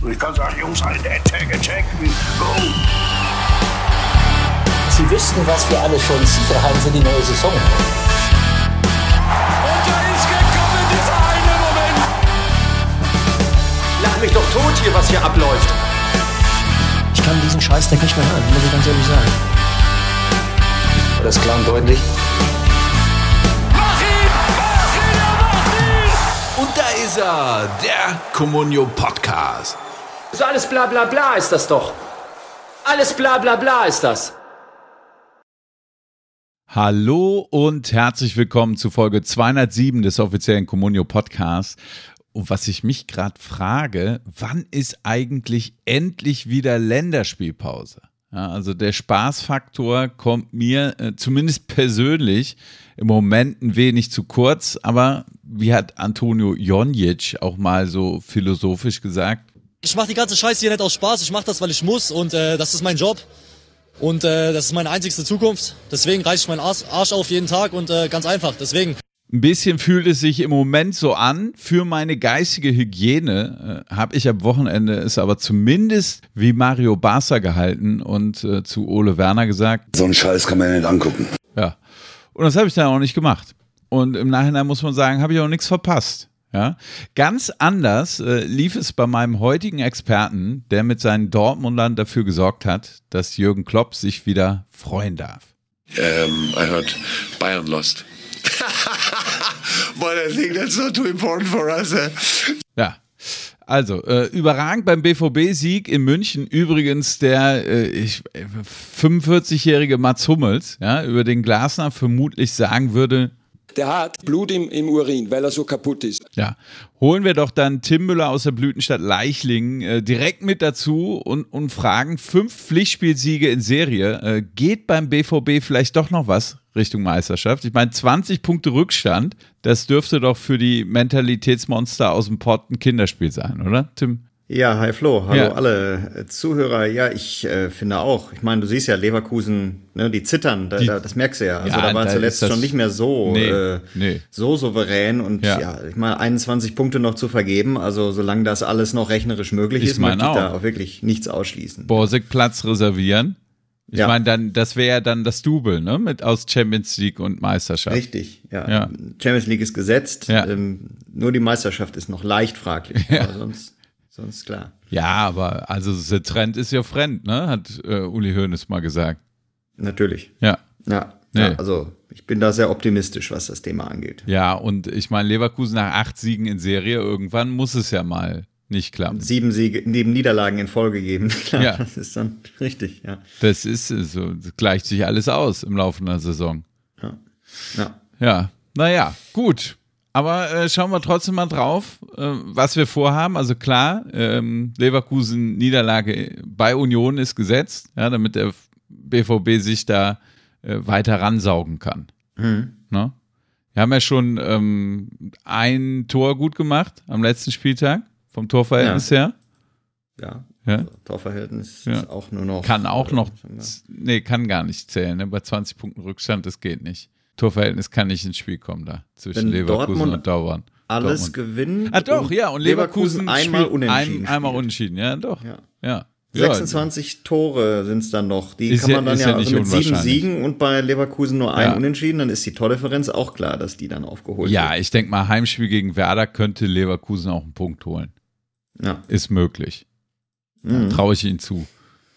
Und ich kann sagen, Jungs, Attack, go! Sie wüssten, was wir alle schon sicher haben für die neue Saison. Und da ist gekommen, dieser eine Moment. Lach mich doch tot hier, was hier abläuft. Ich kann diesen Scheißdreck nicht mehr hören, muss ich ganz ehrlich sagen. Das ist klar und deutlich. Mach ihn! Und da ist er, der Comunio Podcast. Das ist alles bla bla bla ist das doch. Alles bla bla bla ist das. Hallo und herzlich willkommen zu Folge 207 des offiziellen Comunio Podcasts. Und was ich mich gerade frage, wann ist eigentlich endlich wieder Länderspielpause? Ja, also der Spaßfaktor kommt mir zumindest persönlich im Moment ein wenig zu kurz, aber wie hat Antonio Jonjic auch mal so philosophisch gesagt? Ich mache die ganze Scheiße hier nicht aus Spaß, ich mache das, weil ich muss und das ist mein Job und das ist meine einzigste Zukunft. Deswegen reiße ich meinen Arsch auf jeden Tag und ganz einfach, deswegen. Ein bisschen fühlt es sich im Moment so an. Für meine geistige Hygiene habe ich am Wochenende es aber zumindest wie Mario Basler gehalten und zu Ole Werner gesagt. So einen Scheiß kann man ja nicht angucken. Ja, und das habe ich dann auch nicht gemacht. Und im Nachhinein muss man sagen, habe ich auch nichts verpasst. Ja? Ganz anders lief es bei meinem heutigen Experten, der mit seinen Dortmundern dafür gesorgt hat, dass Jürgen Klopp sich wieder freuen darf. I heard Bayern lost. But I think that's not too important for us. Ja, also überragend beim BVB-Sieg in München. Übrigens der 45-jährige Mats Hummels, ja, über den Glasner vermutlich sagen würde, der hat Blut im Urin, weil er so kaputt ist. Ja, holen wir doch dann Tim Müller aus der Blütenstadt Leichlingen direkt mit dazu und fragen, 5 Pflichtspielsiege in Serie. Geht beim BVB vielleicht doch noch was Richtung Meisterschaft? Ich meine, 20 Punkte Rückstand, das dürfte doch für die Mentalitätsmonster aus dem Pott ein Kinderspiel sein, oder, Tim? Ja, hi Flo, hallo alle Zuhörer. Ja, ich finde auch. Ich meine, du siehst ja, Leverkusen, ne, die zittern, das merkst du ja. Also da waren zuletzt schon nicht mehr so so souverän und ja, ich meine, 21 Punkte noch zu vergeben, also solange das alles noch rechnerisch möglich ist, möchte ich da auch wirklich nichts ausschließen. Borsig Platz reservieren. Ich meine, dann, das wäre ja dann das Double, ne, mit aus Champions League und Meisterschaft. Richtig, ja. Champions League ist gesetzt, nur die Meisterschaft ist noch leicht fraglich, aber sonst klar. Ja, aber also der Trend ist ja Friend, ne? Hat Uli Hoeneß mal gesagt. Natürlich. Ja, also ich bin da sehr optimistisch, was das Thema angeht. Ja, und ich meine, Leverkusen nach 8 Siegen in Serie, irgendwann muss es ja mal nicht klappen. 7 Niederlagen in Folge geben. Klar, das ist dann richtig, ja. Das ist so, das gleicht sich alles aus im Laufe einer Saison. Ja, naja, gut. Aber schauen wir trotzdem mal drauf, was wir vorhaben. Also klar, Leverkusen Niederlage bei Union ist gesetzt, ja, damit der BVB sich da weiter ransaugen kann. Ne? Wir haben ja schon ein Tor gut gemacht am letzten Spieltag, vom Torverhältnis her. Ja. Also Torverhältnis ist auch nur noch. Kann gar nicht zählen. Ne? Bei 20 Punkten Rückstand, das geht nicht. Torverhältnis kann nicht ins Spiel kommen da zwischen Leverkusen und Dortmund. Alles gewinnen. Ah doch, ja, und Leverkusen einmal unentschieden. Einmal unentschieden, ja doch. Ja. 26 Tore sind es dann noch. Die kann man dann also mit 7 Siegen und bei Leverkusen nur ein Unentschieden, dann ist die Tordifferenz auch klar, dass die dann aufgeholt wird. Ja, ich denke mal, Heimspiel gegen Werder könnte Leverkusen auch einen Punkt holen. Ja. Ist möglich. Traue ich ihnen zu.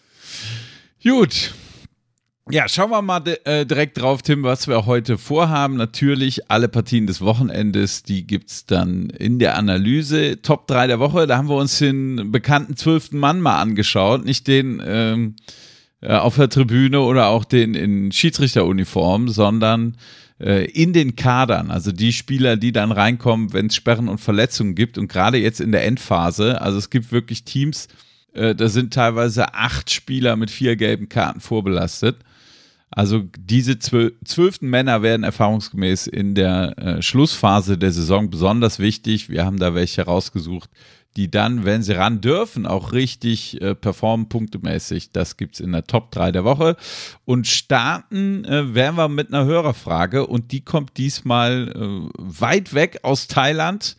Gut. Ja, schauen wir mal direkt drauf, Tim, was wir heute vorhaben. Natürlich alle Partien des Wochenendes, die gibt's dann in der Analyse. Top 3 der Woche, da haben wir uns den bekannten 12. Mann mal angeschaut. Nicht den auf der Tribüne oder auch den in Schiedsrichteruniform, sondern in den Kadern. Also die Spieler, die dann reinkommen, wenn es Sperren und Verletzungen gibt. Und gerade jetzt in der Endphase, also es gibt wirklich Teams, da sind teilweise 8 Spieler mit 4 gelben Karten vorbelastet. Also diese 12. Männer werden erfahrungsgemäß in der Schlussphase der Saison besonders wichtig. Wir haben da welche rausgesucht, die dann, wenn sie ran dürfen, auch richtig performen, punktemäßig. Das gibt's in der Top 3 der Woche. Und starten werden wir mit einer Hörerfrage und die kommt diesmal weit weg aus Thailand.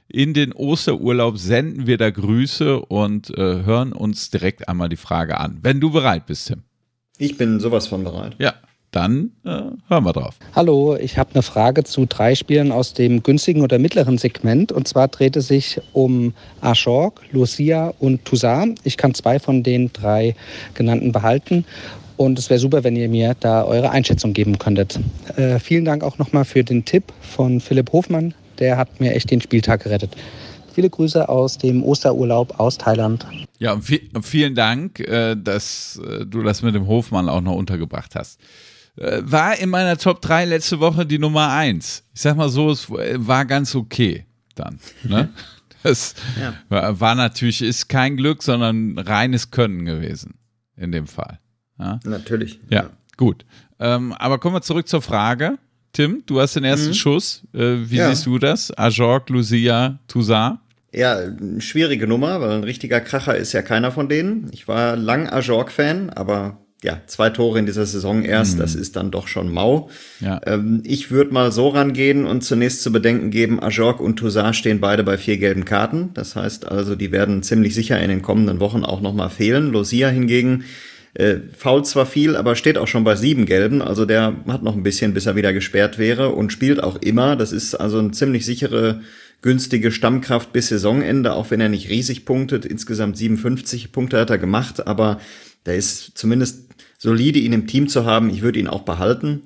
in den Osterurlaub senden wir da Grüße und hören uns direkt einmal die Frage an. Wenn du bereit bist, Tim. Ich bin sowas von bereit. Ja, dann hören wir drauf. Hallo, ich habe eine Frage zu 3 Spielen aus dem günstigen oder mittleren Segment. Und zwar dreht es sich um Ajorc, Lucia und Toussaint. Ich kann 2 von den 3 genannten behalten. Und es wäre super, wenn ihr mir da eure Einschätzung geben könntet. Vielen Dank auch nochmal für den Tipp von Philipp Hofmann. Der hat mir echt den Spieltag gerettet. Viele Grüße aus dem Osterurlaub aus Thailand. Ja, und vielen Dank, dass du das mit dem Hofmann auch noch untergebracht hast. War in meiner Top 3 letzte Woche die Nummer 1. Ich sag mal so, es war ganz okay dann. Ne? Das war natürlich, ist kein Glück, sondern reines Können gewesen in dem Fall. Ja? Natürlich. Ja, gut. Aber kommen wir zurück zur Frage. Tim, du hast den ersten Schuss. Wie siehst du das? Ajorc, Lucia, Toussaint? Ja, eine schwierige Nummer, weil ein richtiger Kracher ist ja keiner von denen. Ich war lang Ajorc-Fan, aber 2 Tore in dieser Saison erst, das ist dann doch schon mau. Ja. Ich würde mal so rangehen und zunächst zu bedenken geben, Ajorc und Toussaint stehen beide bei 4 gelben Karten. Das heißt also, die werden ziemlich sicher in den kommenden Wochen auch nochmal fehlen. Lucia hingegen fault zwar viel, aber steht auch schon bei 7 gelben. Also der hat noch ein bisschen, bis er wieder gesperrt wäre und spielt auch immer. Das ist also eine ziemlich sichere, günstige Stammkraft bis Saisonende, auch wenn er nicht riesig punktet. Insgesamt 57 Punkte hat er gemacht, aber der ist zumindest solide, ihn im Team zu haben. Ich würde ihn auch behalten.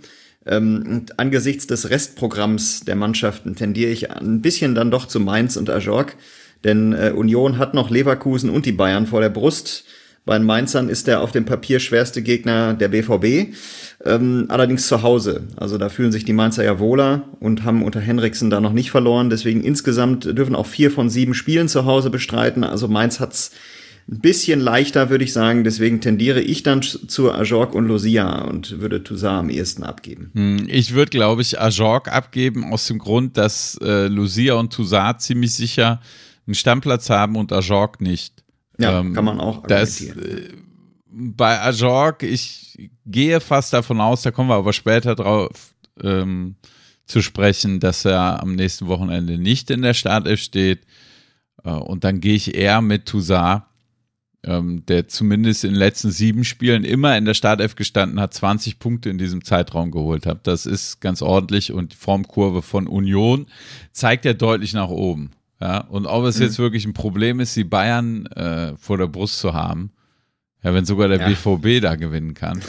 Und angesichts des Restprogramms der Mannschaften tendiere ich ein bisschen dann doch zu Mainz und Ajorc, denn Union hat noch Leverkusen und die Bayern vor der Brust. Bei den Mainzern ist der auf dem Papier schwerste Gegner der BVB, allerdings zu Hause. Also da fühlen sich die Mainzer ja wohler und haben unter Henriksen da noch nicht verloren. Deswegen insgesamt dürfen auch 4 von 7 Spielen zu Hause bestreiten. Also Mainz hat's ein bisschen leichter, würde ich sagen. Deswegen tendiere ich dann zu Ajorc und Lucia und würde Toussaint am ehesten abgeben. Ich würde, glaube ich, Ajorc abgeben aus dem Grund, dass Lucia und Toussaint ziemlich sicher einen Stammplatz haben und Ajorc nicht. Ja, kann man auch argumentieren. Bei Ajorc, ich gehe fast davon aus, da kommen wir aber später drauf zu sprechen, dass er am nächsten Wochenende nicht in der Startelf steht. Und dann gehe ich eher mit Toussaint, der zumindest in den letzten 7 Spielen immer in der Startelf gestanden hat, 20 Punkte in diesem Zeitraum geholt hat. Das ist ganz ordentlich und die Formkurve von Union zeigt ja deutlich nach oben. Ja, und ob es jetzt wirklich ein Problem ist, die Bayern vor der Brust zu haben, ja, wenn sogar der BVB da gewinnen kann.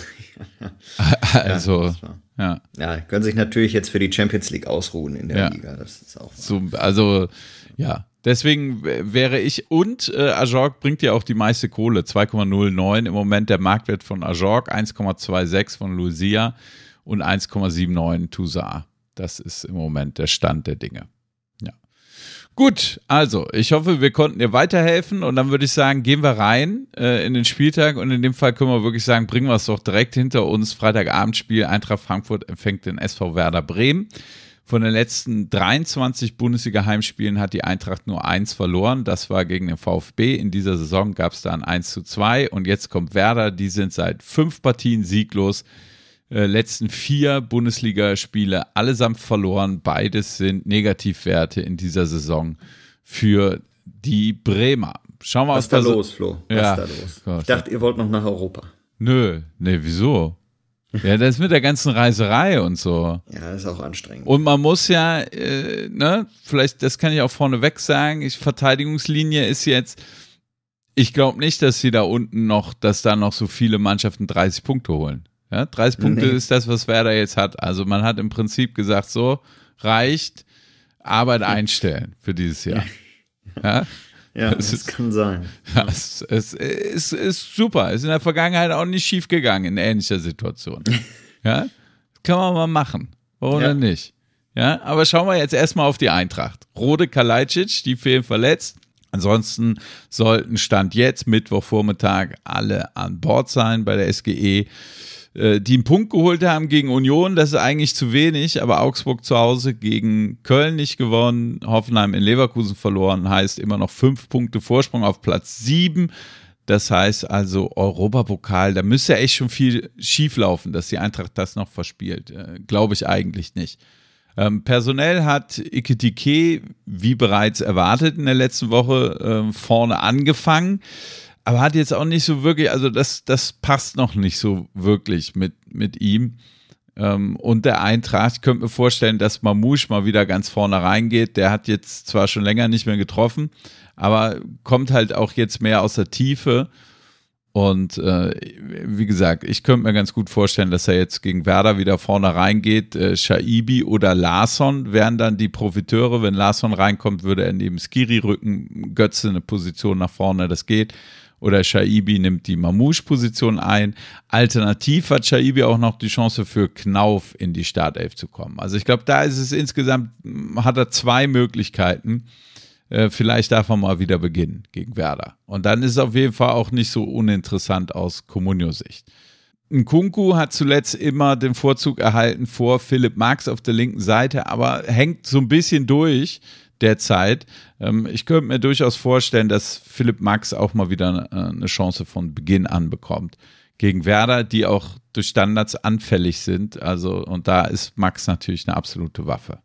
Also, können sich natürlich jetzt für die Champions League ausruhen in der Liga. Das ist auch so, also, deswegen wäre ich, und Ajorc bringt ja auch die meiste Kohle, 2,09 im Moment der Marktwert von Ajorc, 1,26 von Lucia und 1,79 Toussaint. Das ist im Moment der Stand der Dinge. Gut, also ich hoffe, wir konnten dir weiterhelfen und dann würde ich sagen, gehen wir rein in den Spieltag und in dem Fall können wir wirklich sagen, bringen wir es doch direkt hinter uns. Freitagabendspiel, Eintracht Frankfurt empfängt den SV Werder Bremen. Von den letzten 23 Bundesliga-Heimspielen hat die Eintracht nur 1 verloren. Das war gegen den VfB. In dieser Saison gab es da ein 1:2 und jetzt kommt Werder. Die sind seit 5 Partien sieglos. Letzten 4 Bundesligaspiele allesamt verloren. Beides sind Negativwerte in dieser Saison für die Bremer. Schauen wir Was ist da los, Flo? Was ist da los? Gott. Ich dachte, ihr wollt noch nach Europa. Nee, wieso? Ja, das ist mit der ganzen Reiserei und so. Ja, das ist auch anstrengend. Und man muss ja, vielleicht, das kann ich auch vorneweg sagen, Verteidigungslinie ist jetzt, ich glaube nicht, dass sie da unten dass da noch so viele Mannschaften 30 Punkte holen. Ja, 30 Punkte ist das, was Werder jetzt hat. Also man hat im Prinzip gesagt, so reicht, Arbeit einstellen für dieses Jahr. Ja, das kann sein. Ja, es ist super. Es ist in der Vergangenheit auch nicht schief gegangen in ähnlicher Situation. Ja, kann man mal machen. Warum denn nicht? Ja, aber schauen wir jetzt erstmal auf die Eintracht. Rode, Kalajdzic, die fehlen verletzt. Ansonsten sollten Stand jetzt, Mittwochvormittag, alle an Bord sein bei der SGE. Die einen Punkt geholt haben gegen Union, das ist eigentlich zu wenig, aber Augsburg zu Hause gegen Köln nicht gewonnen, Hoffenheim in Leverkusen verloren, heißt immer noch 5 Punkte Vorsprung auf Platz 7. Das heißt also Europapokal, da müsste echt schon viel schief laufen, dass die Eintracht das noch verspielt. Glaube ich eigentlich nicht. Personell hat Ekitike, wie bereits erwartet in der letzten Woche, vorne angefangen, aber hat jetzt auch nicht so wirklich, also das passt noch nicht so wirklich mit ihm. Und der Eintracht, ich könnte mir vorstellen, dass Mamouche mal wieder ganz vorne reingeht. Der hat jetzt zwar schon länger nicht mehr getroffen, aber kommt halt auch jetzt mehr aus der Tiefe. Und wie gesagt, ich könnte mir ganz gut vorstellen, dass er jetzt gegen Werder wieder vorne reingeht. Shaibi oder Larsson wären dann die Profiteure. Wenn Larsson reinkommt, würde er neben Skiri rücken. Götze eine Position nach vorne, das geht. Oder Shaibi nimmt die Mamouche-Position ein. Alternativ hat Shaibi auch noch die Chance für Knauf in die Startelf zu kommen. Also ich glaube, da ist es insgesamt, hat er 2 Möglichkeiten. Vielleicht darf er mal wieder beginnen gegen Werder. Und dann ist es auf jeden Fall auch nicht so uninteressant aus Comunio-Sicht. Nkunku hat zuletzt immer den Vorzug erhalten vor Philipp Max auf der linken Seite, aber hängt so ein bisschen durch derzeit. Ich könnte mir durchaus vorstellen, dass Philipp Max auch mal wieder eine Chance von Beginn an bekommt. Gegen Werder, die auch durch Standards anfällig sind. Also, und da ist Max natürlich eine absolute Waffe.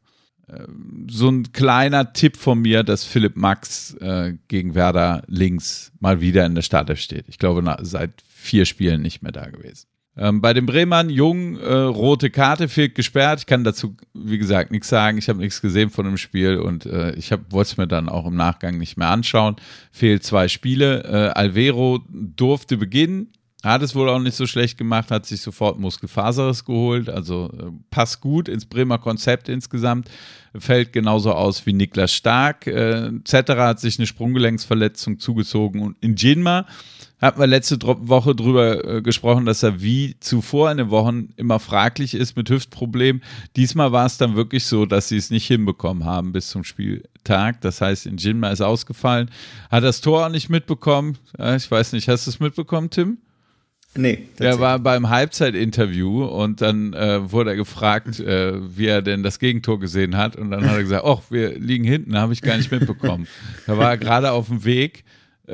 So ein kleiner Tipp von mir, dass Philipp Max gegen Werder links mal wieder in der Startelf steht. Ich glaube, seit 4 Spielen nicht mehr da gewesen. Bei den Bremern, Jung, rote Karte, fehlt gesperrt. Ich kann dazu, wie gesagt, nichts sagen. Ich habe nichts gesehen von dem Spiel und ich wollte es mir dann auch im Nachgang nicht mehr anschauen. Fehlt 2 Spiele. Alvero durfte beginnen. Hat es wohl auch nicht so schlecht gemacht, hat sich sofort Muskelfaserriss geholt, also passt gut ins Bremer Konzept insgesamt, fällt genauso aus wie Niklas Stark. Zetterer hat sich eine Sprunggelenksverletzung zugezogen und Njinma hatten wir letzte Woche drüber gesprochen, dass er wie zuvor in den Wochen immer fraglich ist mit Hüftproblemen. Diesmal war es dann wirklich so, dass sie es nicht hinbekommen haben bis zum Spieltag. Das heißt, Njinma ist ausgefallen, hat das Tor auch nicht mitbekommen. Ich weiß nicht, hast du es mitbekommen, Tim? Nee. Er war beim Halbzeitinterview und dann wurde er gefragt, wie er denn das Gegentor gesehen hat. Und dann hat er gesagt, wir liegen hinten, habe ich gar nicht mitbekommen. Da war er gerade auf dem Weg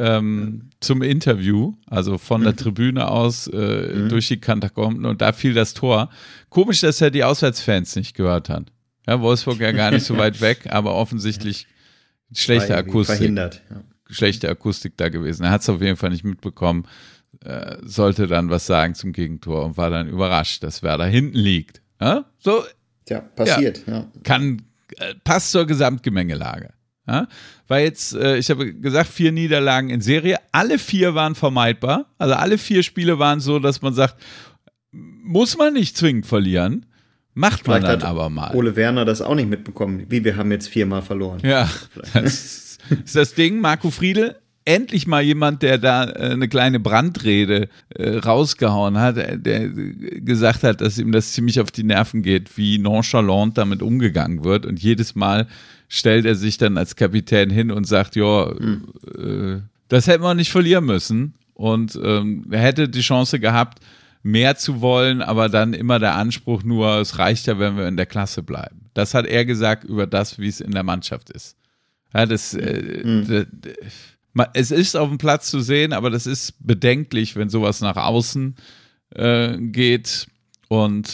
zum Interview, also von der Tribüne aus durch die Katakomben und da fiel das Tor. Komisch, dass er die Auswärtsfans nicht gehört hat. Ja, Wolfsburg ja gar nicht so weit weg, aber offensichtlich schlechte Akustik. Verhindert. Ja. Schlechte Akustik da gewesen. Er hat es auf jeden Fall nicht mitbekommen. Sollte dann was sagen zum Gegentor und war dann überrascht, dass Werder hinten liegt. Ja? So, ja, passiert. Ja. Passt zur Gesamtgemengelage. Ja? Weil jetzt, ich habe gesagt, 4 Niederlagen in Serie, alle 4 waren vermeidbar. Also alle 4 Spiele waren so, dass man sagt, muss man nicht zwingend verlieren, macht man dann aber mal. Ole Werner das auch nicht mitbekommen, wir haben jetzt 4-mal verloren. Ja, das ist das Ding. Marco Friedl, endlich mal jemand, der da eine kleine Brandrede rausgehauen hat, der gesagt hat, dass ihm das ziemlich auf die Nerven geht, wie nonchalant damit umgegangen wird. Und jedes Mal stellt er sich dann als Kapitän hin und sagt, das hätten wir nicht verlieren müssen. Und er hätte die Chance gehabt, mehr zu wollen, aber dann immer der Anspruch nur, es reicht ja, wenn wir in der Klasse bleiben. Das hat er gesagt über das, wie es in der Mannschaft ist. Ja, es ist auf dem Platz zu sehen, aber das ist bedenklich, wenn sowas nach außen geht. Und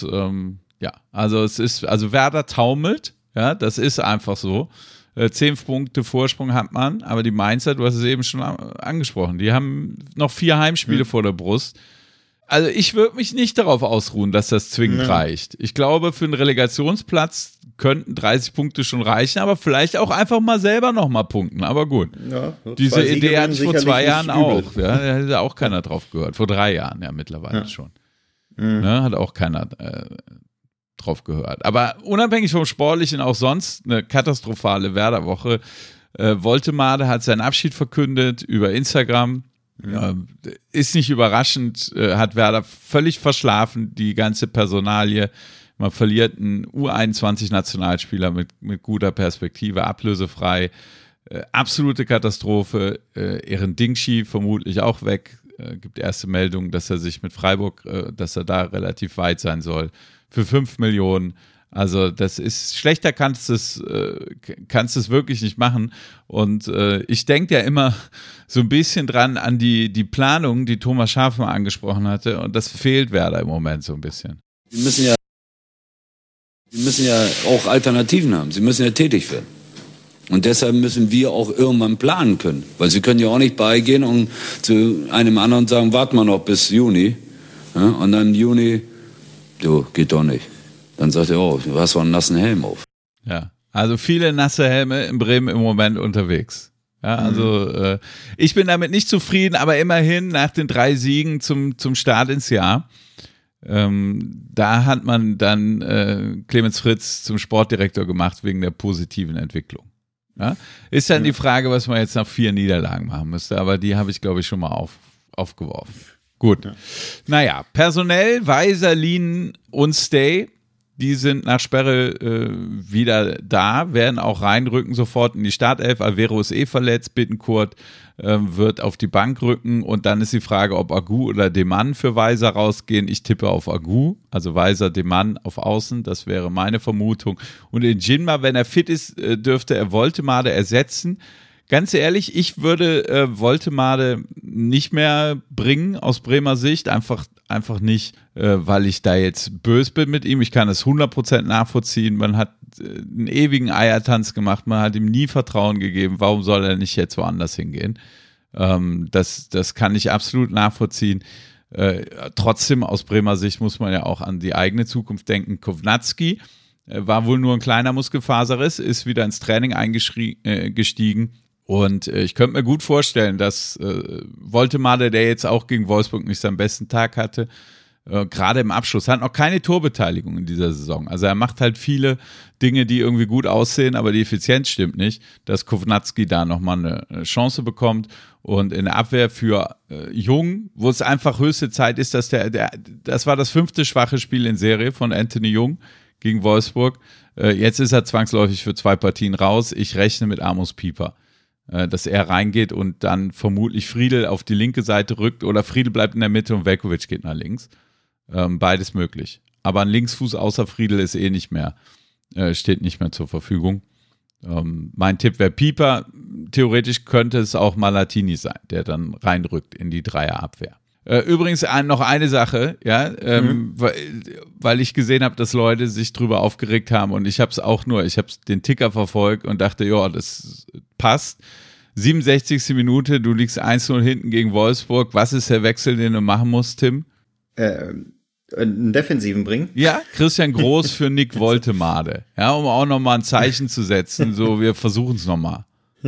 also Werder taumelt, ja, das ist einfach so. 10 Punkte Vorsprung hat man, aber die Mainzer, du hast es eben schon angesprochen, die haben noch 4 Heimspiele vor der Brust. Also ich würde mich nicht darauf ausruhen, dass das zwingend reicht. Ich glaube, für einen Relegationsplatz könnten 30 Punkte schon reichen, aber vielleicht auch einfach mal selber nochmal punkten. Aber gut, diese Idee hatte ich vor 2 Jahren auch. Ja, da hätte auch keiner drauf gehört. Vor 3 Jahren ja mittlerweile schon. Ja, hat auch keiner drauf gehört. Aber unabhängig vom Sportlichen auch sonst eine katastrophale Werder-Woche. Woltemade hat seinen Abschied verkündet über Instagram. Ist nicht überraschend, hat Werder völlig verschlafen, die ganze Personalie. Man verliert einen U21-Nationalspieler mit guter Perspektive, ablösefrei. Absolute Katastrophe. Ehren Dingshi vermutlich auch weg. Gibt erste Meldungen, dass er sich mit Freiburg, dass er da relativ weit sein soll. Für 5 Millionen. Also das ist, schlechter kannst du es wirklich nicht machen. Und ich denke ja immer so ein bisschen dran an die Planung, die Thomas Schaaf mal angesprochen hatte. Und das fehlt Werder im Moment so ein bisschen. Wir Sie müssen ja auch Alternativen haben. Sie müssen ja tätig werden. Und deshalb müssen wir auch irgendwann planen können. Weil Sie können ja auch nicht beigehen und zu einem anderen sagen, warten wir noch bis Juni. Ja, und dann Juni, du, geht doch nicht. Dann sagt er, oh, du hast doch einen nassen Helm auf. Ja, also viele nasse Helme in Bremen im Moment unterwegs. Ja, also ich bin damit nicht zufrieden, aber immerhin nach den 3 Siegen zum Start ins Jahr, da hat man dann Clemens Fritz zum Sportdirektor gemacht wegen der positiven Entwicklung. Ja? Ist dann die Frage, was man jetzt nach 4 Niederlagen machen müsste, aber die habe ich, glaube ich, schon mal aufgeworfen. Gut. Ja. Naja, personell, Weiser, Lien und Stay, die sind nach Sperre wieder da, werden auch reinrücken sofort in die Startelf. Alvero ist verletzt, Bittencourt wird auf die Bank rücken und dann ist die Frage, ob Agu oder Demann für Weiser rausgehen. Ich tippe auf Agu, also Weiser, Demann auf Außen, das wäre meine Vermutung. Und in Jinma, wenn er fit ist, dürfte er Woltemade ersetzen. Ganz ehrlich, ich würde Woltemade nicht mehr bringen aus Bremer Sicht, einfach nicht, weil ich da jetzt böse bin mit ihm. Ich kann es 100% nachvollziehen. Man hat einen ewigen Eiertanz gemacht, man hat ihm nie Vertrauen gegeben. Warum soll er nicht jetzt woanders hingehen? Das kann ich absolut nachvollziehen. Trotzdem aus Bremer Sicht muss man ja auch an die eigene Zukunft denken. Kovnatski war wohl nur ein kleiner Muskelfaserriss, ist wieder ins Training eingestiegen. Und ich könnte mir gut vorstellen, dass Woltemade, der jetzt auch gegen Wolfsburg nicht seinen besten Tag hatte, gerade im Abschluss, hat noch keine Torbeteiligung in dieser Saison. Also er macht halt viele Dinge, die irgendwie gut aussehen, aber die Effizienz stimmt nicht, dass Kovnatski da nochmal eine Chance bekommt. Und in der Abwehr für Jung, wo es einfach höchste Zeit ist, dass das war das 5. schwache Spiel in Serie von Anthony Jung gegen Wolfsburg. Jetzt ist er zwangsläufig für 2 Partien raus. Ich rechne mit Amos Pieper, dass er reingeht und dann vermutlich Friedel auf die linke Seite rückt oder Friedel bleibt in der Mitte und Velkovic geht nach links. Beides möglich. Aber ein Linksfuß außer Friedel ist nicht mehr, steht nicht mehr zur Verfügung. Mein Tipp wäre Pieper. Theoretisch könnte es auch Malatini sein, der dann reinrückt in die Dreierabwehr. Übrigens noch eine Sache, ja, weil ich gesehen habe, dass Leute sich drüber aufgeregt haben und ich habe den Ticker verfolgt und dachte, ja, das passt. 67. Minute, du liegst 1-0 hinten gegen Wolfsburg. Was ist der Wechsel, den du machen musst, Tim? Einen Defensiven bringen? Ja, Christian Groß für Nick Woltemade. Ja, um auch nochmal ein Zeichen zu setzen, so wir versuchen es nochmal.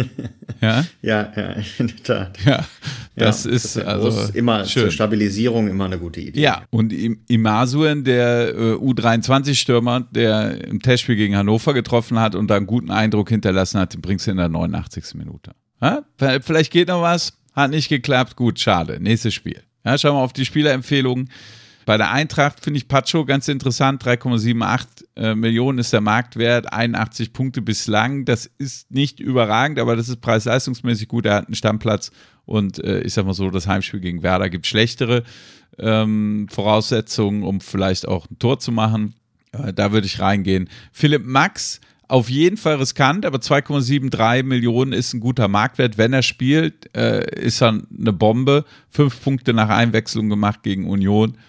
Ja? Ja, in der Tat. Ja, das ist also immer schön. Zur Stabilisierung immer eine gute Idee. Ja, und Imasuen, der U23-Stürmer, der im Testspiel gegen Hannover getroffen hat und da einen guten Eindruck hinterlassen hat, den bringst du in der 89. Minute. Ja? Vielleicht geht noch was, hat nicht geklappt, gut, schade. Nächstes Spiel. Ja, schauen wir auf die Spielerempfehlungen. Bei der Eintracht finde ich Pacho ganz interessant, 3,78 Millionen ist der Marktwert, 81 Punkte bislang, das ist nicht überragend, aber das ist preis-leistungsmäßig gut, er hat einen Stammplatz und ich sag mal so, das Heimspiel gegen Werder gibt schlechtere Voraussetzungen, um vielleicht auch ein Tor zu machen, da würde ich reingehen. Philipp Max, auf jeden Fall riskant, aber 2,73 Millionen ist ein guter Marktwert, wenn er spielt, ist er eine Bombe, 5 Punkte nach Einwechslung gemacht gegen Union.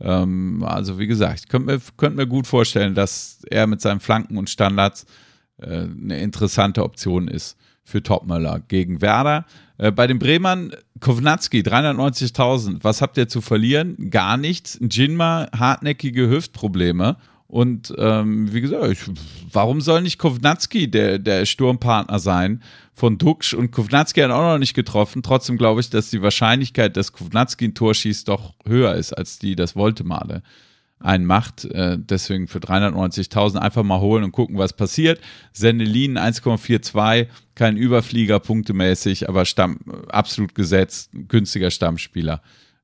Also wie gesagt, ich könnte mir gut vorstellen, dass er mit seinen Flanken und Standards eine interessante Option ist für Topmöller gegen Werder. Bei den Bremern, Kovnatski, 390.000. Was habt ihr zu verlieren? Gar nichts. Jinma, hartnäckige Hüftprobleme. Und wie gesagt, warum soll nicht Kovnatski der Sturmpartner sein von Duksch? Und Kovnatski hat auch noch nicht getroffen. Trotzdem glaube ich, dass die Wahrscheinlichkeit, dass Kovnatski ein Tor schießt, doch höher ist, als die das Woltemade einen macht. Deswegen für 390.000 einfach mal holen und gucken, was passiert. Sendelin 1,42, kein Überflieger punktemäßig, aber absolut gesetzt, günstiger Stammspieler.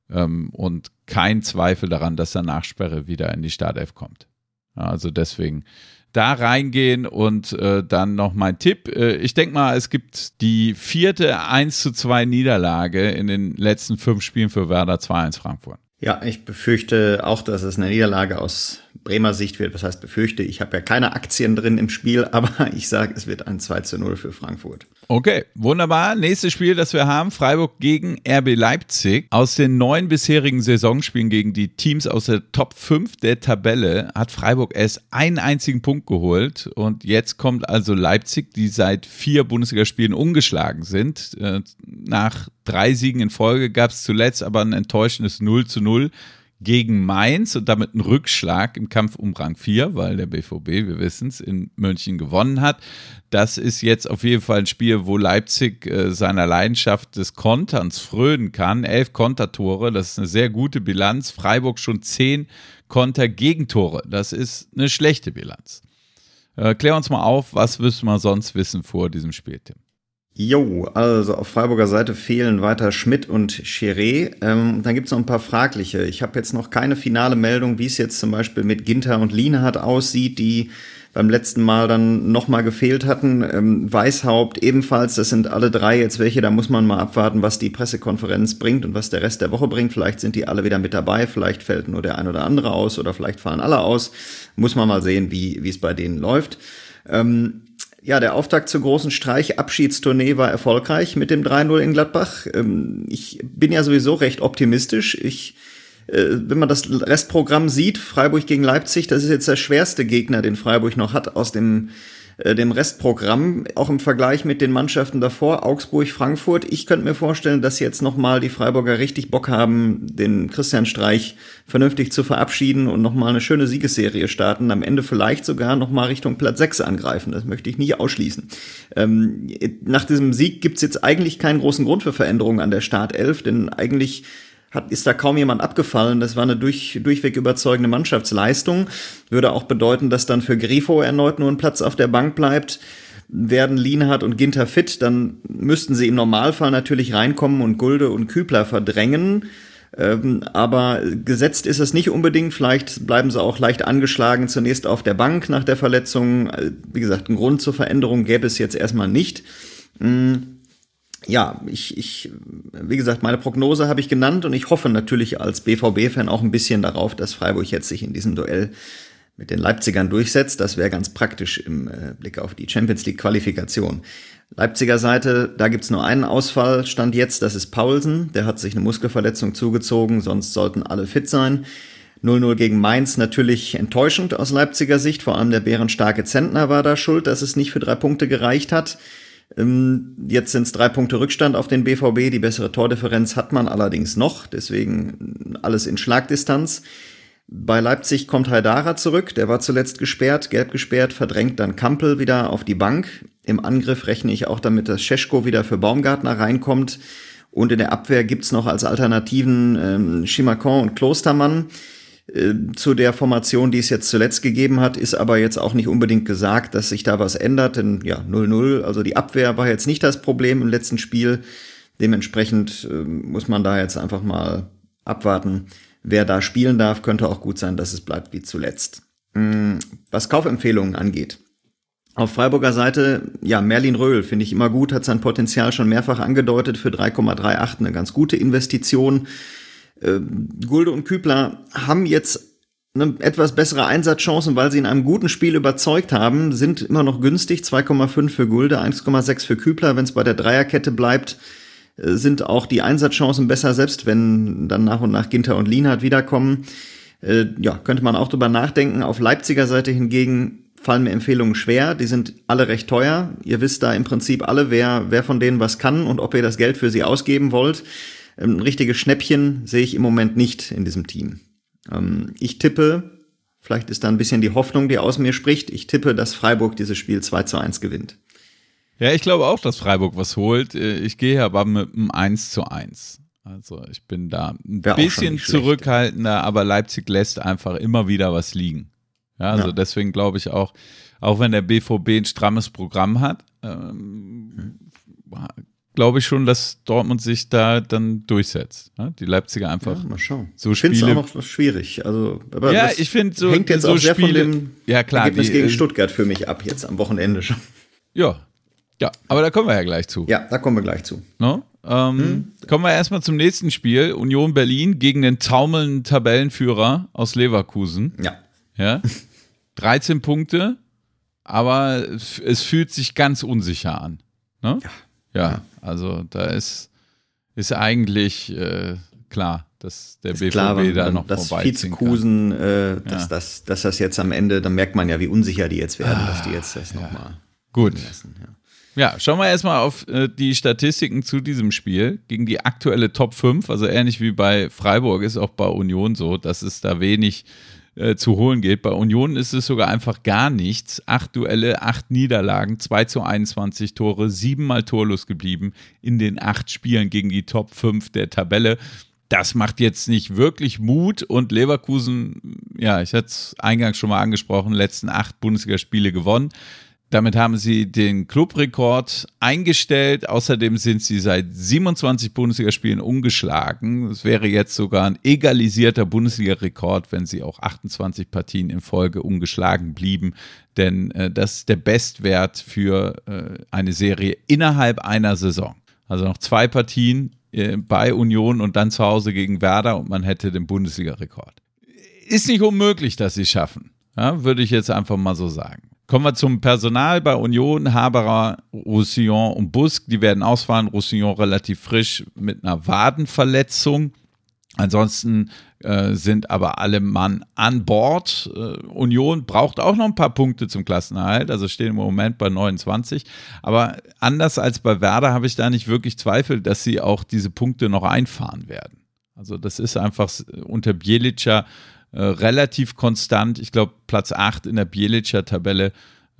Und kein Zweifel daran, dass er nach Sperre wieder in die Startelf kommt. Also deswegen da reingehen und dann noch mein Tipp. Ich denke mal, es gibt die 4. 1:2 Niederlage in den letzten 5 Spielen für Werder 2-1 Frankfurt. Ja, ich befürchte auch, dass es eine Niederlage aus Bremer Sicht wird. Was heißt befürchte? Ich habe ja keine Aktien drin im Spiel, aber ich sage, es wird ein 2:0 für Frankfurt. Okay, wunderbar. Nächstes Spiel, das wir haben, Freiburg gegen RB Leipzig. Aus den 9 bisherigen Saisonspielen gegen die Teams aus der Top 5 der Tabelle hat Freiburg erst einen einzigen Punkt geholt. Und jetzt kommt also Leipzig, die seit 4 Bundesligaspielen ungeschlagen sind. Nach 3 Siegen in Folge gab es zuletzt aber ein enttäuschendes 0:0 gegen Mainz und damit einen Rückschlag im Kampf um Rang 4, weil der BVB, wir wissen es, in München gewonnen hat. Das ist jetzt auf jeden Fall ein Spiel, wo Leipzig seiner Leidenschaft des Konterns frönen kann. 11 Kontertore, das ist eine sehr gute Bilanz. Freiburg schon 10 Konter-Gegentore. Das ist eine schlechte Bilanz. Klär uns mal auf, was müssen wir sonst wissen vor diesem Spiel, Tim? Jo, also auf Freiburger Seite fehlen weiter Schmidt und Chiré. Dann gibt es noch ein paar fragliche. Ich habe jetzt noch keine finale Meldung, wie es jetzt zum Beispiel mit Ginter und Lienhardt aussieht, die beim letzten Mal dann nochmal gefehlt hatten. Weishaupt ebenfalls, das sind alle 3 jetzt welche, da muss man mal abwarten, was die Pressekonferenz bringt und was der Rest der Woche bringt. Vielleicht sind die alle wieder mit dabei, vielleicht fällt nur der ein oder andere aus oder vielleicht fallen alle aus. Muss man mal sehen, wie es bei denen läuft. Ja, der Auftakt zur großen Streich-Abschiedstournee war erfolgreich mit dem 3:0 in Gladbach. Ich bin ja sowieso recht optimistisch. Wenn man das Restprogramm sieht, Freiburg gegen Leipzig, das ist jetzt der schwerste Gegner, den Freiburg noch hat aus dem Restprogramm, auch im Vergleich mit den Mannschaften davor, Augsburg, Frankfurt. Ich könnte mir vorstellen, dass jetzt nochmal die Freiburger richtig Bock haben, den Christian Streich vernünftig zu verabschieden und nochmal eine schöne Siegesserie starten, am Ende vielleicht sogar nochmal Richtung Platz 6 angreifen. Das möchte ich nicht ausschließen. Nach diesem Sieg gibt's jetzt eigentlich keinen großen Grund für Veränderungen an der Startelf, denn eigentlich ist da kaum jemand abgefallen. Das war eine durchweg überzeugende Mannschaftsleistung. Würde auch bedeuten, dass dann für Grifo erneut nur ein Platz auf der Bank bleibt. Werden Lienhardt und Ginter fit, dann müssten sie im Normalfall natürlich reinkommen und Gulde und Kübler verdrängen. Aber gesetzt ist es nicht unbedingt. Vielleicht bleiben sie auch leicht angeschlagen zunächst auf der Bank nach der Verletzung. Wie gesagt, einen Grund zur Veränderung gäbe es jetzt erstmal nicht. Ja, wie gesagt, meine Prognose habe ich genannt und ich hoffe natürlich als BVB-Fan auch ein bisschen darauf, dass Freiburg jetzt sich in diesem Duell mit den Leipzigern durchsetzt. Das wäre ganz praktisch im Blick auf die Champions-League-Qualifikation. Leipziger Seite, da gibt's nur einen Ausfall, Stand jetzt, das ist Paulsen. Der hat sich eine Muskelverletzung zugezogen, sonst sollten alle fit sein. 0:0 gegen Mainz, natürlich enttäuschend aus Leipziger Sicht. Vor allem der bärenstarke Zentner war da schuld, dass es nicht für 3 Punkte gereicht hat. Jetzt sind es 3 Punkte Rückstand auf den BVB. Die bessere Tordifferenz hat man allerdings noch. Deswegen alles in Schlagdistanz. Bei Leipzig kommt Haidara zurück. Der war zuletzt gesperrt, gelb gesperrt, verdrängt dann Kampel wieder auf die Bank. Im Angriff rechne ich auch damit, dass Šeško wieder für Baumgartner reinkommt. Und in der Abwehr gibt's noch als Alternativen Chimakon und Klostermann. Zu der Formation, die es jetzt zuletzt gegeben hat, ist aber jetzt auch nicht unbedingt gesagt, dass sich da was ändert, denn ja, 0:0, also die Abwehr war jetzt nicht das Problem im letzten Spiel. Dementsprechend muss man da jetzt einfach mal abwarten, wer da spielen darf. Könnte auch gut sein, dass es bleibt wie zuletzt. Was Kaufempfehlungen angeht. Auf Freiburger Seite, ja, Merlin Röhl finde ich immer gut, hat sein Potenzial schon mehrfach angedeutet für 3,38, eine ganz gute Investition. Gulde und Kübler haben jetzt eine etwas bessere Einsatzchancen, weil sie in einem guten Spiel überzeugt haben, sind immer noch günstig, 2,5 für Gulde, 1,6 für Kübler. Wenn es bei der Dreierkette bleibt, sind auch die Einsatzchancen besser, selbst wenn dann nach und nach Ginter und Lienhardt wiederkommen. Ja, könnte man auch drüber nachdenken. Auf Leipziger Seite hingegen fallen mir Empfehlungen schwer. Die sind alle recht teuer. Ihr wisst da im Prinzip alle, wer von denen was kann und ob ihr das Geld für sie ausgeben wollt. Ein richtiges Schnäppchen sehe ich im Moment nicht in diesem Team. Ich tippe, vielleicht ist da ein bisschen die Hoffnung, die aus mir spricht, ich tippe, dass Freiburg dieses Spiel 2:1 gewinnt. Ja, ich glaube auch, dass Freiburg was holt. Ich gehe aber mit einem 1:1. Also ich bin da ein bisschen zurückhaltender, aber Leipzig lässt einfach immer wieder was liegen. Ja, also deswegen glaube ich auch wenn der BVB ein strammes Programm hat, glaube ich schon, dass Dortmund sich da dann durchsetzt. Ja, die Leipziger einfach mal schauen. So Spiele. Ich finde es auch noch schwierig. Also, aber ja, ich finde so hängt jetzt so auch sehr Spiele, von dem Ergebnis gegen Stuttgart für mich ab, jetzt am Wochenende schon. Ja, aber da kommen wir ja gleich zu. Ja, da kommen wir gleich zu. No? Kommen wir erstmal zum nächsten Spiel. Union Berlin gegen den taumelnden Tabellenführer aus Leverkusen. Ja. 13 Punkte, aber es fühlt sich ganz unsicher an. Ne? Ja, also da ist eigentlich klar, dass der BVB klar, da noch das vorbeiziehen Vizekusen, dass das jetzt am Ende, dann merkt man ja, wie unsicher die jetzt werden, dass die jetzt das nochmal gut lassen. Ja, schauen wir erstmal auf die Statistiken zu diesem Spiel gegen die aktuelle Top 5, also ähnlich wie bei Freiburg ist auch bei Union so, dass es da wenig zu holen geht. Bei Union ist es sogar einfach gar nichts. 8 Duelle, 8 Niederlagen, 2:21 Tore, 7-mal torlos geblieben in den 8 Spielen gegen die Top 5 der Tabelle. Das macht jetzt nicht wirklich Mut und Leverkusen, ja, ich hatte es eingangs schon mal angesprochen, letzten 8 Bundesligaspiele gewonnen. Damit haben sie den Clubrekord eingestellt. Außerdem sind sie seit 27 Bundesligaspielen ungeschlagen. Es wäre jetzt sogar ein egalisierter Bundesliga-Rekord, wenn sie auch 28 Partien in Folge ungeschlagen blieben. Denn das ist der Bestwert für eine Serie innerhalb einer Saison. Also noch 2 Partien bei Union und dann zu Hause gegen Werder und man hätte den Bundesliga-Rekord. Ist nicht unmöglich, dass sie es schaffen. Ja, würde ich jetzt einfach mal so sagen. Kommen wir zum Personal bei Union. Haberer, Roussillon und Busk, die werden ausfallen. Roussillon relativ frisch mit einer Wadenverletzung. Ansonsten sind aber alle Mann an Bord. Union braucht auch noch ein paar Punkte zum Klassenerhalt, also stehen im Moment bei 29. Aber anders als bei Werder habe ich da nicht wirklich Zweifel, dass sie auch diese Punkte noch einfahren werden. Also das ist einfach unter Bjelica relativ konstant. Ich glaube, Platz 8 in der Bjelica Tabelle.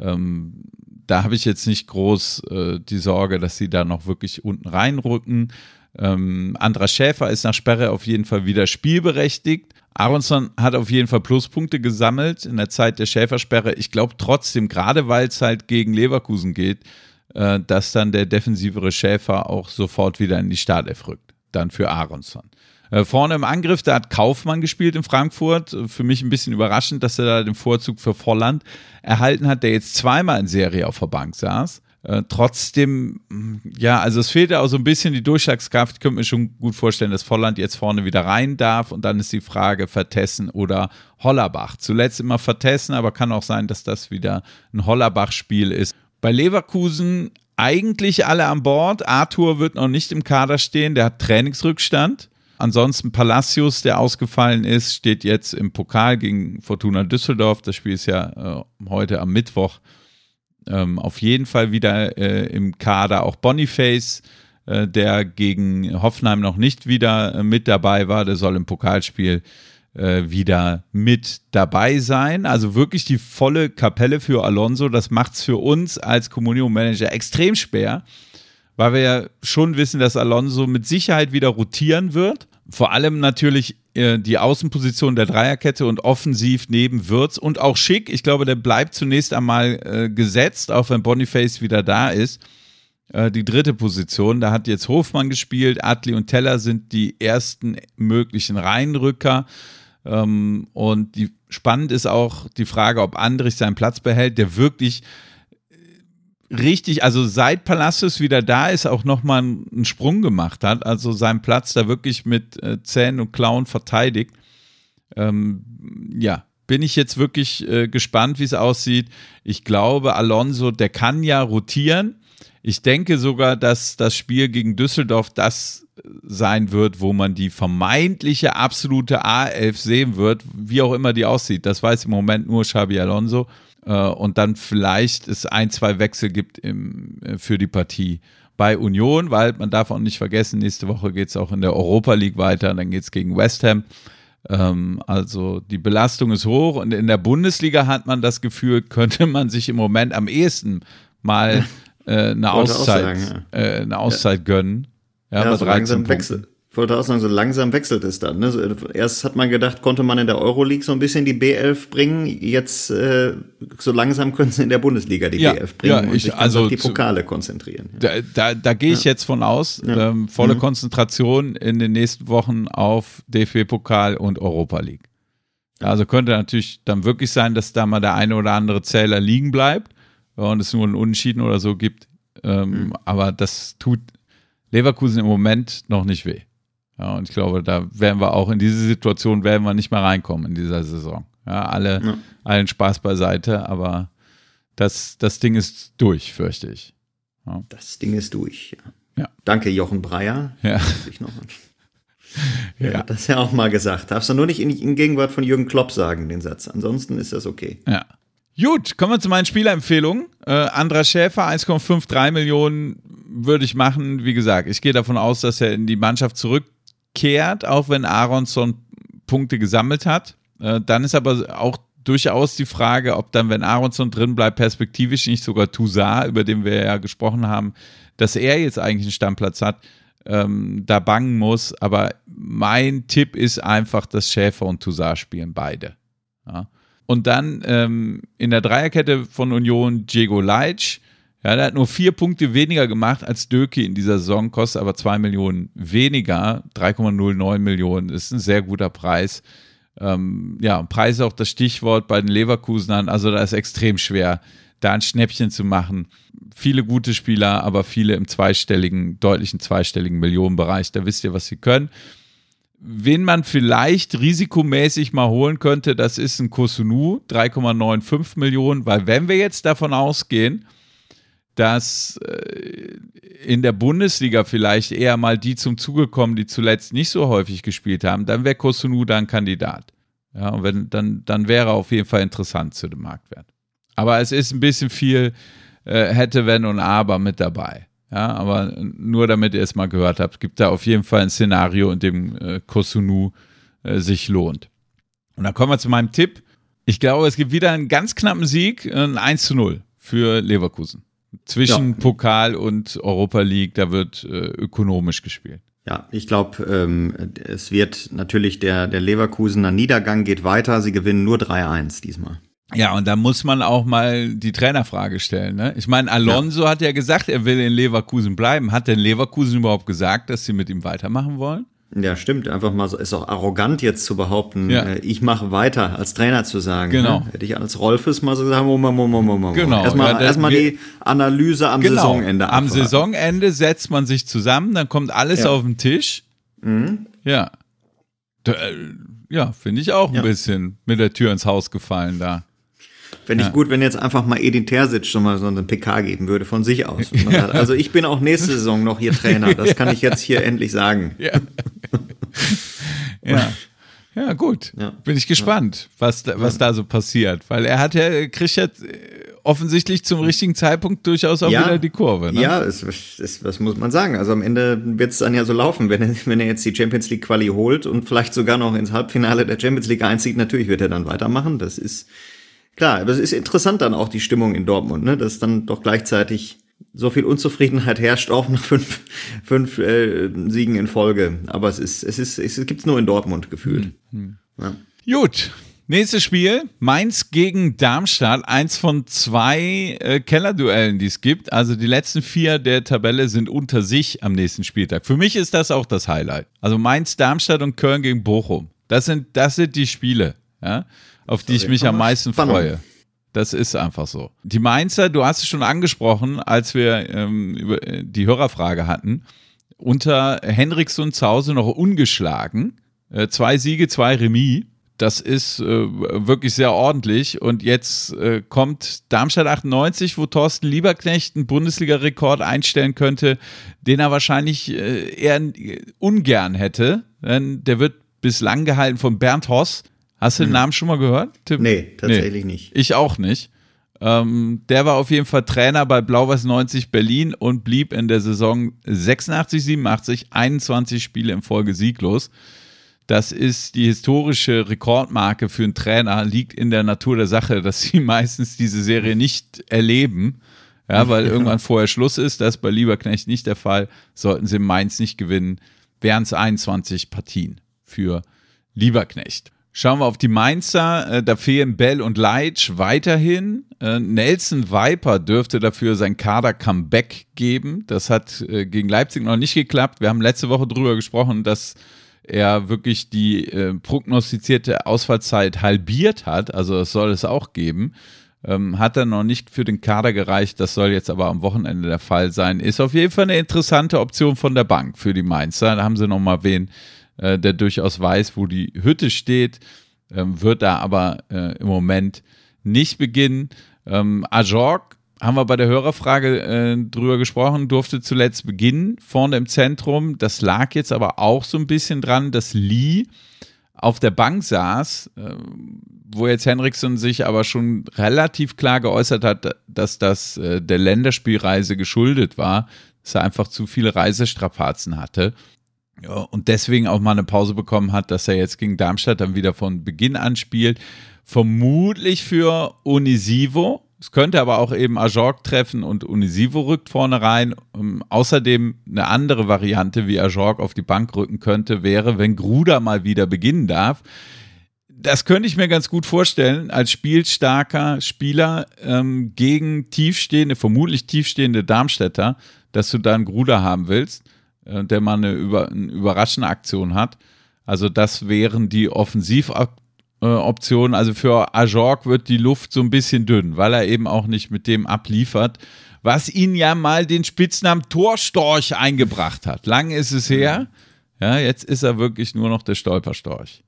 Da habe ich jetzt nicht groß die Sorge, dass sie da noch wirklich unten reinrücken. Andras Schäfer ist nach Sperre auf jeden Fall wieder spielberechtigt. Aronson hat auf jeden Fall Pluspunkte gesammelt in der Zeit der Schäfersperre. Ich glaube trotzdem, gerade weil es halt gegen Leverkusen geht, dass dann der defensivere Schäfer auch sofort wieder in die Startelf rückt. Dann für Aronson. Vorne im Angriff, da hat Kaufmann gespielt in Frankfurt. Für mich ein bisschen überraschend, dass er da den Vorzug für Volland erhalten hat, der jetzt 2-mal in Serie auf der Bank saß. Trotzdem, ja, also es fehlt ja auch so ein bisschen die Durchschlagskraft. Ich könnte mir schon gut vorstellen, dass Volland jetzt vorne wieder rein darf und dann ist die Frage Vertessen oder Hollerbach. Zuletzt immer Vertessen, aber kann auch sein, dass das wieder ein Hollerbach-Spiel ist. Bei Leverkusen eigentlich alle an Bord. Arthur wird noch nicht im Kader stehen, der hat Trainingsrückstand. Ansonsten Palacios, der ausgefallen ist, steht jetzt im Pokal gegen Fortuna Düsseldorf. Das Spiel ist ja heute am Mittwoch. Auf jeden Fall wieder im Kader. Auch Boniface, der gegen Hoffenheim noch nicht wieder mit dabei war, der soll im Pokalspiel wieder mit dabei sein. Also wirklich die volle Kapelle für Alonso. Das macht es für uns als Comunio-Manager extrem schwer, weil wir ja schon wissen, dass Alonso mit Sicherheit wieder rotieren wird. Vor allem natürlich die Außenposition der Dreierkette und offensiv neben Wirtz und auch Schick. Ich glaube, der bleibt zunächst einmal gesetzt, auch wenn Boniface wieder da ist. Die dritte Position, da hat jetzt Hofmann gespielt, Adli und Teller sind die ersten möglichen Reihenrücker. Und spannend ist auch die Frage, ob Andrich seinen Platz behält, der wirklich richtig, also seit Palacios wieder da ist, auch nochmal einen Sprung gemacht hat, also seinen Platz da wirklich mit Zähnen und Klauen verteidigt. Ja, bin ich jetzt wirklich gespannt, wie es aussieht. Ich glaube, Alonso, der kann ja rotieren. Ich denke sogar, dass das Spiel gegen Düsseldorf das sein wird, wo man die vermeintliche absolute A11 sehen wird, wie auch immer die aussieht. Das weiß im Moment nur Xabi Alonso. Und dann vielleicht es 1-2 Wechsel gibt für die Partie bei Union, weil man darf auch nicht vergessen, nächste Woche geht es auch in der Europa League weiter, dann geht es gegen West Ham. Also die Belastung ist hoch und in der Bundesliga hat man das Gefühl, könnte man sich im Moment am ehesten mal eine Auszeit gönnen. Ja, bei so 13 Punkten. Ich wollte auch sagen, so langsam wechselt es dann. Ne? Erst hat man gedacht, konnte man in der Euroleague so ein bisschen die B11 bringen. Jetzt so langsam können sie in der Bundesliga die B11 bringen und sich auf die Pokale konzentrieren. Ja. Da gehe ich jetzt von aus. Ja. Volle Konzentration in den nächsten Wochen auf DFB-Pokal und Europa League. Also könnte natürlich dann wirklich sein, dass da mal der eine oder andere Zähler liegen bleibt und es nur einen Unentschieden oder so gibt. Aber das tut Leverkusen im Moment noch nicht weh. Ja, und ich glaube, da werden wir auch in diese Situation nicht mehr reinkommen in dieser Saison. Ja, allen Spaß beiseite, aber das Ding ist durch, fürchte ich. Ja. Das Ding ist durch. Ja. Danke, Jochen Breyer. Ja. Ja, das ja auch mal gesagt. Darfst du nur nicht in Gegenwart von Jürgen Klopp sagen, den Satz. Ansonsten ist das okay. Ja. Gut, kommen wir zu meinen Spielerempfehlungen. Andras Schäfer, 1,53 Millionen würde ich machen. Wie gesagt, ich gehe davon aus, dass er in die Mannschaft zurückkehrt, auch wenn Aronson Punkte gesammelt hat. Dann ist aber auch durchaus die Frage, ob dann, wenn Aronson drin bleibt, perspektivisch nicht sogar Toussaint, über den wir ja gesprochen haben, dass er jetzt eigentlich einen Stammplatz hat, da bangen muss. Aber mein Tipp ist einfach, dass Schäfer und Toussaint spielen, beide. Ja. Und dann in der Dreierkette von Union Diego Leitsch. Ja, der hat nur 4 Punkte weniger gemacht als Döki in dieser Saison, kostet aber 2 Millionen weniger. 3,09 Millionen ist ein sehr guter Preis. Preis ist auch das Stichwort bei den Leverkusenern. Also da ist extrem schwer, da ein Schnäppchen zu machen. Viele gute Spieler, aber viele im deutlichen zweistelligen Millionenbereich. Da wisst ihr, was sie können. Wen man vielleicht risikomäßig mal holen könnte, das ist ein Kosunu, 3,95 Millionen, weil wenn wir jetzt davon ausgehen, dass in der Bundesliga vielleicht eher mal die zum Zuge kommen, die zuletzt nicht so häufig gespielt haben, dann wäre Kosunu da ein Kandidat. Ja, und dann wäre er auf jeden Fall interessant zu dem Marktwert. Aber es ist ein bisschen viel hätte, wenn und aber mit dabei. Ja, aber nur damit ihr es mal gehört habt, gibt da auf jeden Fall ein Szenario, in dem Kosunu sich lohnt. Und dann kommen wir zu meinem Tipp. Ich glaube, es gibt wieder einen ganz knappen Sieg, ein 1:0 für Leverkusen. Zwischen Pokal und Europa League, da wird ökonomisch gespielt. Ja, ich glaube, es wird natürlich der Leverkusener Niedergang geht weiter. Sie gewinnen nur 3-1 diesmal. Ja, und da muss man auch mal die Trainerfrage stellen. Ne? Ich meine, Alonso hat ja gesagt, er will in Leverkusen bleiben. Hat denn Leverkusen überhaupt gesagt, dass sie mit ihm weitermachen wollen? Ja, stimmt. Einfach mal so, ist auch arrogant jetzt zu behaupten, ich mache weiter, als Trainer zu sagen. Genau. Ne? Hätte ich als Rolfes mal so gesagt, Genau. Erstmal die Analyse am Saisonende abwarten. Am Saisonende setzt man sich zusammen, dann kommt alles auf den Tisch. Mhm. Ja. Ja, finde ich auch ein bisschen mit der Tür ins Haus gefallen da. Fände ich gut, wenn jetzt einfach mal Edin Terzic schon mal so einen PK geben würde von sich aus. Also ich bin auch nächste Saison noch hier Trainer, das kann ich jetzt hier endlich sagen. Ja, gut. Ja. Bin ich gespannt, was da so passiert. Weil kriegt ja offensichtlich zum richtigen Zeitpunkt durchaus auch wieder die Kurve. Ne? Ja, was muss man sagen? Also am Ende wird es dann ja so laufen, wenn er jetzt die Champions League Quali holt und vielleicht sogar noch ins Halbfinale der Champions League einzieht, natürlich wird er dann weitermachen. Das ist klar, aber es ist interessant dann auch die Stimmung in Dortmund, ne? Dass dann doch gleichzeitig so viel Unzufriedenheit herrscht, auch nach fünf Siegen in Folge. Aber es gibt's nur in Dortmund gefühlt. Ja. Gut. Nächstes Spiel, Mainz gegen Darmstadt, 1 von 2 Kellerduellen, die es gibt. Also die letzten 4 der Tabelle sind unter sich am nächsten Spieltag. Für mich ist das auch das Highlight. Also Mainz, Darmstadt und Köln gegen Bochum. Das sind die Spiele, ja, auf die ich mich am meisten freue. Das ist einfach so. Die Mainzer, du hast es schon angesprochen, als wir über die Hörerfrage hatten, unter Henriksson zu Hause noch ungeschlagen. 2 Siege, 2 Remis. Das ist wirklich sehr ordentlich. Und jetzt kommt Darmstadt 98, wo Thorsten Lieberknecht einen Bundesliga-Rekord einstellen könnte, den er wahrscheinlich eher ungern hätte. Denn der wird bislang gehalten von Bernd Hoss. Hast du den Namen schon mal gehört, Tim? Nee, tatsächlich nicht. Ich auch nicht. Der war auf jeden Fall Trainer bei Blau-Weiß 90 Berlin und blieb in der Saison 86, 87, 21 Spiele in Folge sieglos. Das ist die historische Rekordmarke für einen Trainer, liegt in der Natur der Sache, dass sie meistens diese Serie nicht erleben, ja, weil irgendwann vorher Schluss ist. Das ist bei Lieberknecht nicht der Fall. Sollten sie Mainz nicht gewinnen, wären es 21 Partien für Lieberknecht. Schauen wir auf die Mainzer, da fehlen Bell und Leitsch weiterhin. Nelson Viper dürfte dafür sein Kader-Comeback geben. Das hat gegen Leipzig noch nicht geklappt. Wir haben letzte Woche drüber gesprochen, dass er wirklich die prognostizierte Ausfallzeit halbiert hat. Also das soll es auch geben. Hat er noch nicht für den Kader gereicht. Das soll jetzt aber am Wochenende der Fall sein. Ist auf jeden Fall eine interessante Option von der Bank für die Mainzer. Da haben sie noch mal wen, der durchaus weiß, wo die Hütte steht, wird da aber im Moment nicht beginnen. Ajorg haben wir bei der Hörerfrage drüber gesprochen, durfte zuletzt beginnen, vorne im Zentrum. Das lag jetzt aber auch so ein bisschen dran, dass Lee auf der Bank saß, wo jetzt Henriksen sich aber schon relativ klar geäußert hat, dass das der Länderspielreise geschuldet war, dass er einfach zu viele Reisestrapazen hatte. Ja, und deswegen auch mal eine Pause bekommen hat, dass er jetzt gegen Darmstadt dann wieder von Beginn an spielt. Vermutlich für Onisivo. Es könnte aber auch eben Ajorg treffen und Onisivo rückt vorne rein. Außerdem eine andere Variante, wie Ajorg auf die Bank rücken könnte, wäre, wenn Gruda mal wieder beginnen darf. Das könnte ich mir ganz gut vorstellen, als spielstarker Spieler gegen vermutlich tiefstehende Darmstädter, dass du da einen Gruda haben willst, der mal eine überraschende Aktion hat. Also das wären die Offensivoptionen. Also für Ajorg wird die Luft so ein bisschen dünn, weil er eben auch nicht mit dem abliefert, was ihn ja mal den Spitznamen Torstorch eingebracht hat. Lange ist es her. Ja, jetzt ist er wirklich nur noch der Stolperstorch.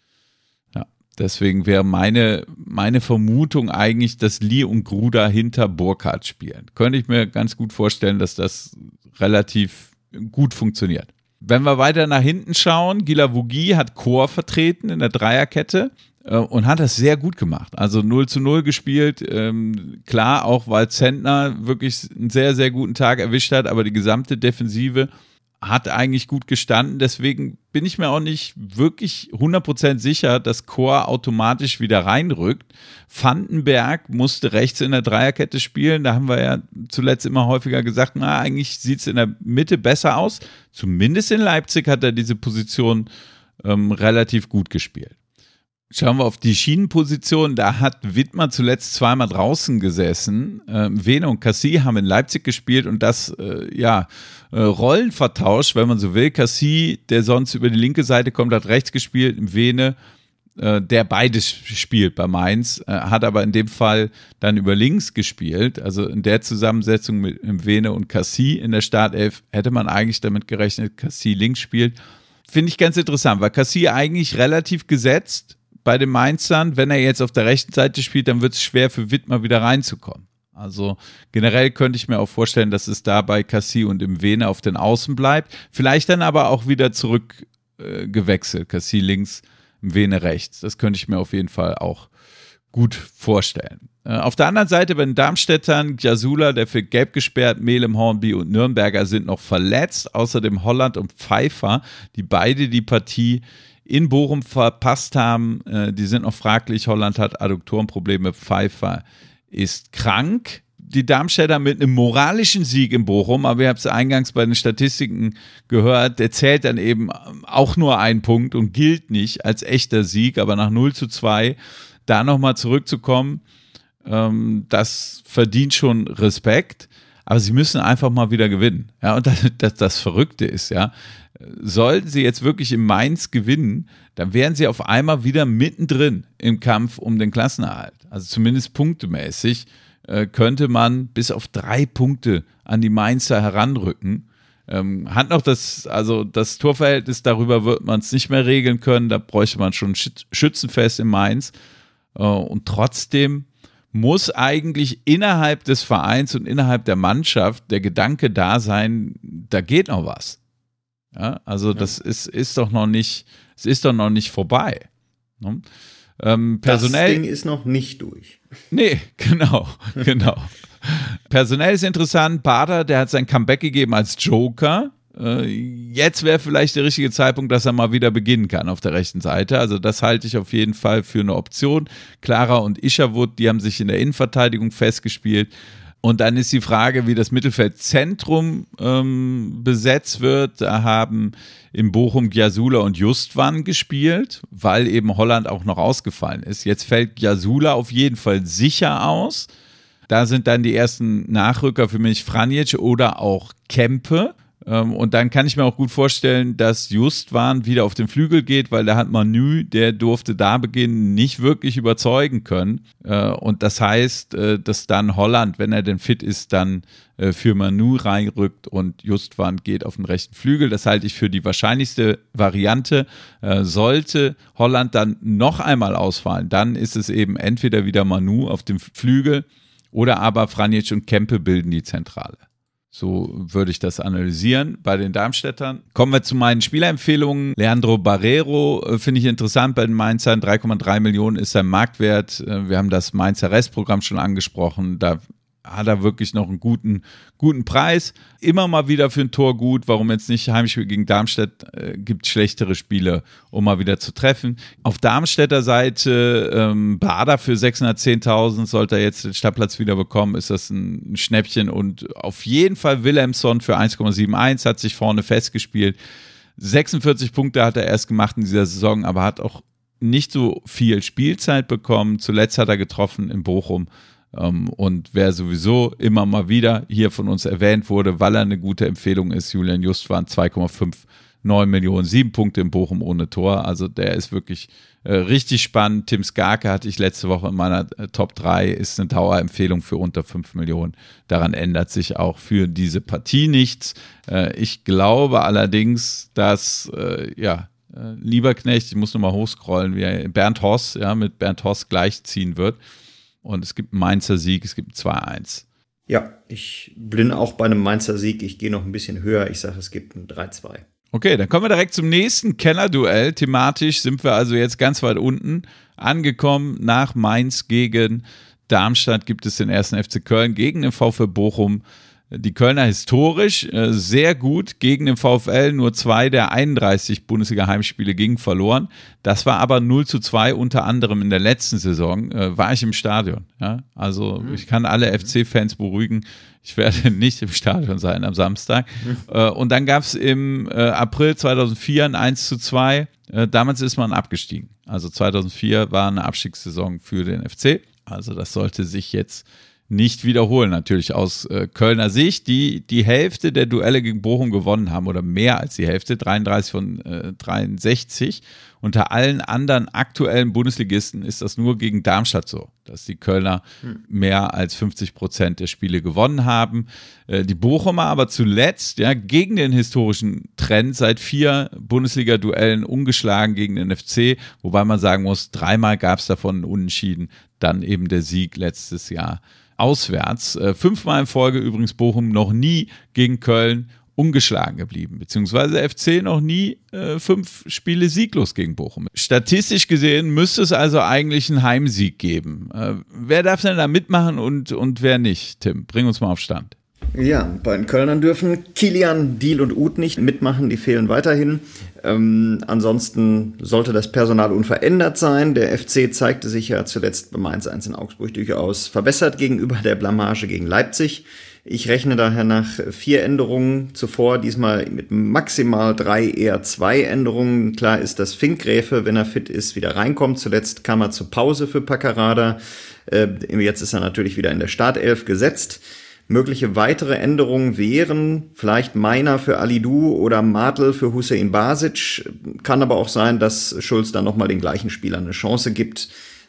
Ja, deswegen wäre meine Vermutung eigentlich, dass Lee und Gruda hinter Burkhardt spielen. Könnte ich mir ganz gut vorstellen, dass das relativ gut funktioniert. Wenn wir weiter nach hinten schauen, Guilavogui hat Chor vertreten in der Dreierkette und hat das sehr gut gemacht. Also 0:0 gespielt, klar, auch weil Zentner wirklich einen sehr, sehr guten Tag erwischt hat, aber die gesamte Defensive hat eigentlich gut gestanden. Deswegen bin ich mir auch nicht wirklich 100% sicher, dass Chor automatisch wieder reinrückt. Vandenberg musste rechts in der Dreierkette spielen. Da haben wir ja zuletzt immer häufiger gesagt, eigentlich sieht es in der Mitte besser aus. Zumindest in Leipzig hat er diese Position relativ gut gespielt. Schauen wir auf die Schienenposition, da hat Wittmer zuletzt zweimal draußen gesessen. Vene und Cassie haben in Leipzig gespielt und das, Rollen vertauscht, wenn man so will. Cassie, der sonst über die linke Seite kommt, hat rechts gespielt, Vene, der beides spielt bei Mainz, hat aber in dem Fall dann über links gespielt. Also in der Zusammensetzung mit Vene und Cassie in der Startelf hätte man eigentlich damit gerechnet, Cassie links spielt. Finde ich ganz interessant, weil Cassie eigentlich relativ gesetzt bei den Mainzern, wenn er jetzt auf der rechten Seite spielt, dann wird es schwer für Wittmer wieder reinzukommen. Also generell könnte ich mir auch vorstellen, dass es da bei Cassie und im Vene auf den Außen bleibt. Vielleicht dann aber auch wieder zurück gewechselt. Cassie links, im Vene rechts. Das könnte ich mir auf jeden Fall auch gut vorstellen. Auf der anderen Seite bei den Darmstädtern, Jasula, der für gelb gesperrt, Melem, Hornby und Nürnberger sind noch verletzt. Außerdem Holland und Pfeiffer, die beide die Partie in Bochum verpasst haben. Die sind noch fraglich. Holland hat Adduktorenprobleme, Pfeiffer ist krank. Die Darmstädter mit einem moralischen Sieg in Bochum, aber ihr habt es eingangs bei den Statistiken gehört, der zählt dann eben auch nur einen Punkt und gilt nicht als echter Sieg, aber nach 0:2 da nochmal zurückzukommen, das verdient schon Respekt, aber sie müssen einfach mal wieder gewinnen. Ja, und das Verrückte ist, ja, sollten sie jetzt wirklich in Mainz gewinnen, dann wären sie auf einmal wieder mittendrin im Kampf um den Klassenerhalt. Also zumindest punktemäßig könnte man bis auf 3 Punkte an die Mainzer heranrücken. Hat noch das Torverhältnis, darüber wird man es nicht mehr regeln können, da bräuchte man schon Schützenfest in Mainz. Und trotzdem muss eigentlich innerhalb des Vereins und innerhalb der Mannschaft der Gedanke da sein, da geht noch was. Ja, also das ist doch noch nicht vorbei. Ne? Personell, das Ding ist noch nicht durch. Nee, genau. Personell ist interessant, Bader, der hat sein Comeback gegeben als Joker. Jetzt wäre vielleicht der richtige Zeitpunkt, dass er mal wieder beginnen kann auf der rechten Seite. Also das halte ich auf jeden Fall für eine Option. Clara und Isherwood, die haben sich in der Innenverteidigung festgespielt. Und dann ist die Frage, wie das Mittelfeldzentrum besetzt wird. Da haben in Bochum Jasula und Justwan gespielt, weil eben Holland auch noch ausgefallen ist. Jetzt fällt Jasula auf jeden Fall sicher aus. Da sind dann die ersten Nachrücker für mich Franjic oder auch Kempe. Und dann kann ich mir auch gut vorstellen, dass Justwan wieder auf den Flügel geht, weil da hat Manu, der durfte da beginnen, nicht wirklich überzeugen können. Und das heißt, dass dann Holland, wenn er denn fit ist, dann für Manu reinrückt und Justwan geht auf den rechten Flügel. Das halte ich für die wahrscheinlichste Variante. Sollte Holland dann noch einmal ausfallen, dann ist es eben entweder wieder Manu auf dem Flügel Oder aber Franjic und Kempe bilden die Zentrale. So würde ich das analysieren bei den Darmstädtern. Kommen wir zu meinen Spielerempfehlungen. Leandro Barreiro finde ich interessant bei den Mainzern. 3,3 Millionen ist sein Marktwert. Wir haben das Mainzer Restprogramm schon angesprochen. Da hat er wirklich noch einen guten Preis. Immer mal wieder für ein Tor gut. Warum jetzt nicht? Heimspiel gegen Darmstadt gibt schlechtere Spiele, um mal wieder zu treffen. Auf Darmstädter Seite Bader für 610.000 sollte er jetzt den Stadtplatz wieder bekommen. Ist das ein Schnäppchen. Und auf jeden Fall Wilhelmsson für 1,71 hat sich vorne festgespielt. 46 Punkte hat er erst gemacht in dieser Saison, aber hat auch nicht so viel Spielzeit bekommen. Zuletzt hat er getroffen in Bochum. Und wer sowieso immer mal wieder hier von uns erwähnt wurde, weil er eine gute Empfehlung ist, Julian Justwan, 2,59 Millionen, 7 Punkte in Bochum ohne Tor. Also der ist wirklich richtig spannend. Tim Skarke hatte ich letzte Woche in meiner Top 3, ist eine Dauerempfehlung für unter 5 Millionen. Daran ändert sich auch für diese Partie nichts. Ich glaube allerdings, dass Lieberknecht, ich muss nochmal hochscrollen, wie Bernd Hoss, mit Bernd Hoss gleichziehen wird. Und es gibt einen Mainzer Sieg, es gibt 2-1. Ja, ich bin auch bei einem Mainzer Sieg. Ich gehe noch ein bisschen höher. Ich sage, es gibt ein 3-2. Okay, dann kommen wir direkt zum nächsten Kennerduell. Thematisch sind wir also jetzt ganz weit unten angekommen. Nach Mainz gegen Darmstadt gibt es den 1. FC Köln gegen den VfL Bochum. Die Kölner historisch sehr gut gegen den VfL, nur 2 der 31 Bundesliga-Heimspiele gingen verloren. Das war aber 0-2, unter anderem in der letzten Saison, war ich im Stadion. Ja? Also ich kann alle FC-Fans beruhigen, ich werde nicht im Stadion sein am Samstag. Und dann gab es im April 2004 ein 1-2, damals ist man abgestiegen. Also 2004 war eine Abstiegssaison für den FC, also das sollte sich jetzt nicht wiederholen, natürlich aus Kölner Sicht, die Hälfte der Duelle gegen Bochum gewonnen haben oder mehr als die Hälfte, 33 von 63. Unter allen anderen aktuellen Bundesligisten ist das nur gegen Darmstadt so, dass die Kölner mehr als 50% der Spiele gewonnen haben. Die Bochumer aber zuletzt gegen den historischen Trend seit 4 Bundesliga-Duellen ungeschlagen gegen den FC, wobei man sagen muss, 3-mal gab es davon einen Unentschieden, dann eben der Sieg letztes Jahr auswärts. 5-mal in Folge übrigens Bochum noch nie gegen Köln ungeschlagen geblieben, beziehungsweise der FC noch nie 5 Spiele sieglos gegen Bochum. Statistisch gesehen müsste es also eigentlich einen Heimsieg geben. Wer darf denn da mitmachen und wer nicht? Tim, bring uns mal auf Stand. Ja, bei den Kölnern dürfen Kilian, Diel und Uth nicht mitmachen, die fehlen weiterhin. Ansonsten sollte das Personal unverändert sein. Der FC zeigte sich ja zuletzt bei Mainz 1 in Augsburg durchaus verbessert gegenüber der Blamage gegen Leipzig. Ich rechne daher nach 4 Änderungen zuvor, diesmal mit maximal 3, eher 2 Änderungen. Klar ist, dass Finkgräfe, wenn er fit ist, wieder reinkommt. Zuletzt kam er zur Pause für Paccarada. Jetzt ist er natürlich wieder in der Startelf gesetzt. Mögliche weitere Änderungen wären vielleicht Meiner für Alidou oder Martl für Hussein Basic. Kann aber auch sein, dass Schulz dann nochmal den gleichen Spielern eine Chance gibt.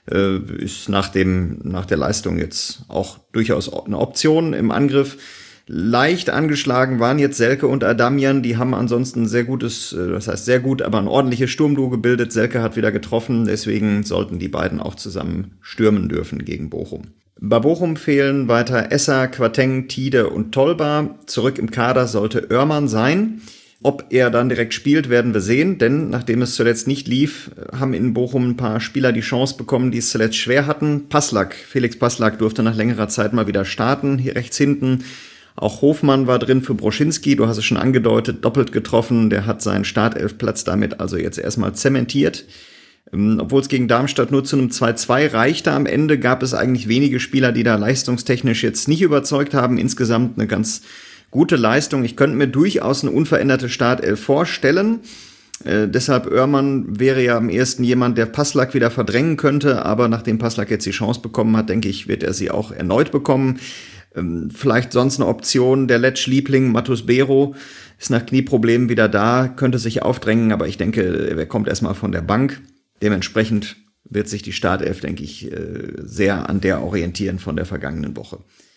Ist nach der Leistung jetzt auch durchaus eine Option im Angriff. Leicht angeschlagen waren jetzt Selke und Adamian. Die haben ansonsten sehr gutes, das heißt sehr gut, aber ein ordentliches Sturmduo gebildet. Selke hat wieder getroffen, deswegen sollten die beiden auch zusammen stürmen dürfen gegen Bochum. Bei Bochum fehlen weiter Esser, Quateng, Tide und Tolba. Zurück im Kader sollte Oermann sein. Ob er dann direkt spielt, werden wir sehen, denn nachdem es zuletzt nicht lief, haben in Bochum ein paar Spieler die Chance bekommen, die es zuletzt schwer hatten. Felix Passlack durfte nach längerer Zeit mal wieder starten, hier rechts hinten. Auch Hofmann war drin für Broschinski, du hast es schon angedeutet, doppelt getroffen. Der hat seinen Startelfplatz damit also jetzt erstmal zementiert. Obwohl es gegen Darmstadt nur zu einem 2-2 reichte am Ende, gab es eigentlich wenige Spieler, die da leistungstechnisch jetzt nicht überzeugt haben. Insgesamt eine ganz gute Leistung. Ich könnte mir durchaus eine unveränderte Startelf vorstellen. Deshalb Oermann wäre ja am ehesten jemand, der Passlack wieder verdrängen könnte. Aber nachdem Passlack jetzt die Chance bekommen hat, denke ich, wird er sie auch erneut bekommen. Vielleicht sonst eine Option, der Letsch-Liebling Matus Bero ist nach Knieproblemen wieder da, könnte sich aufdrängen, aber ich denke, er kommt erstmal von der Bank. Dementsprechend wird sich die Startelf, denke ich, sehr an der orientieren von der vergangenen Woche.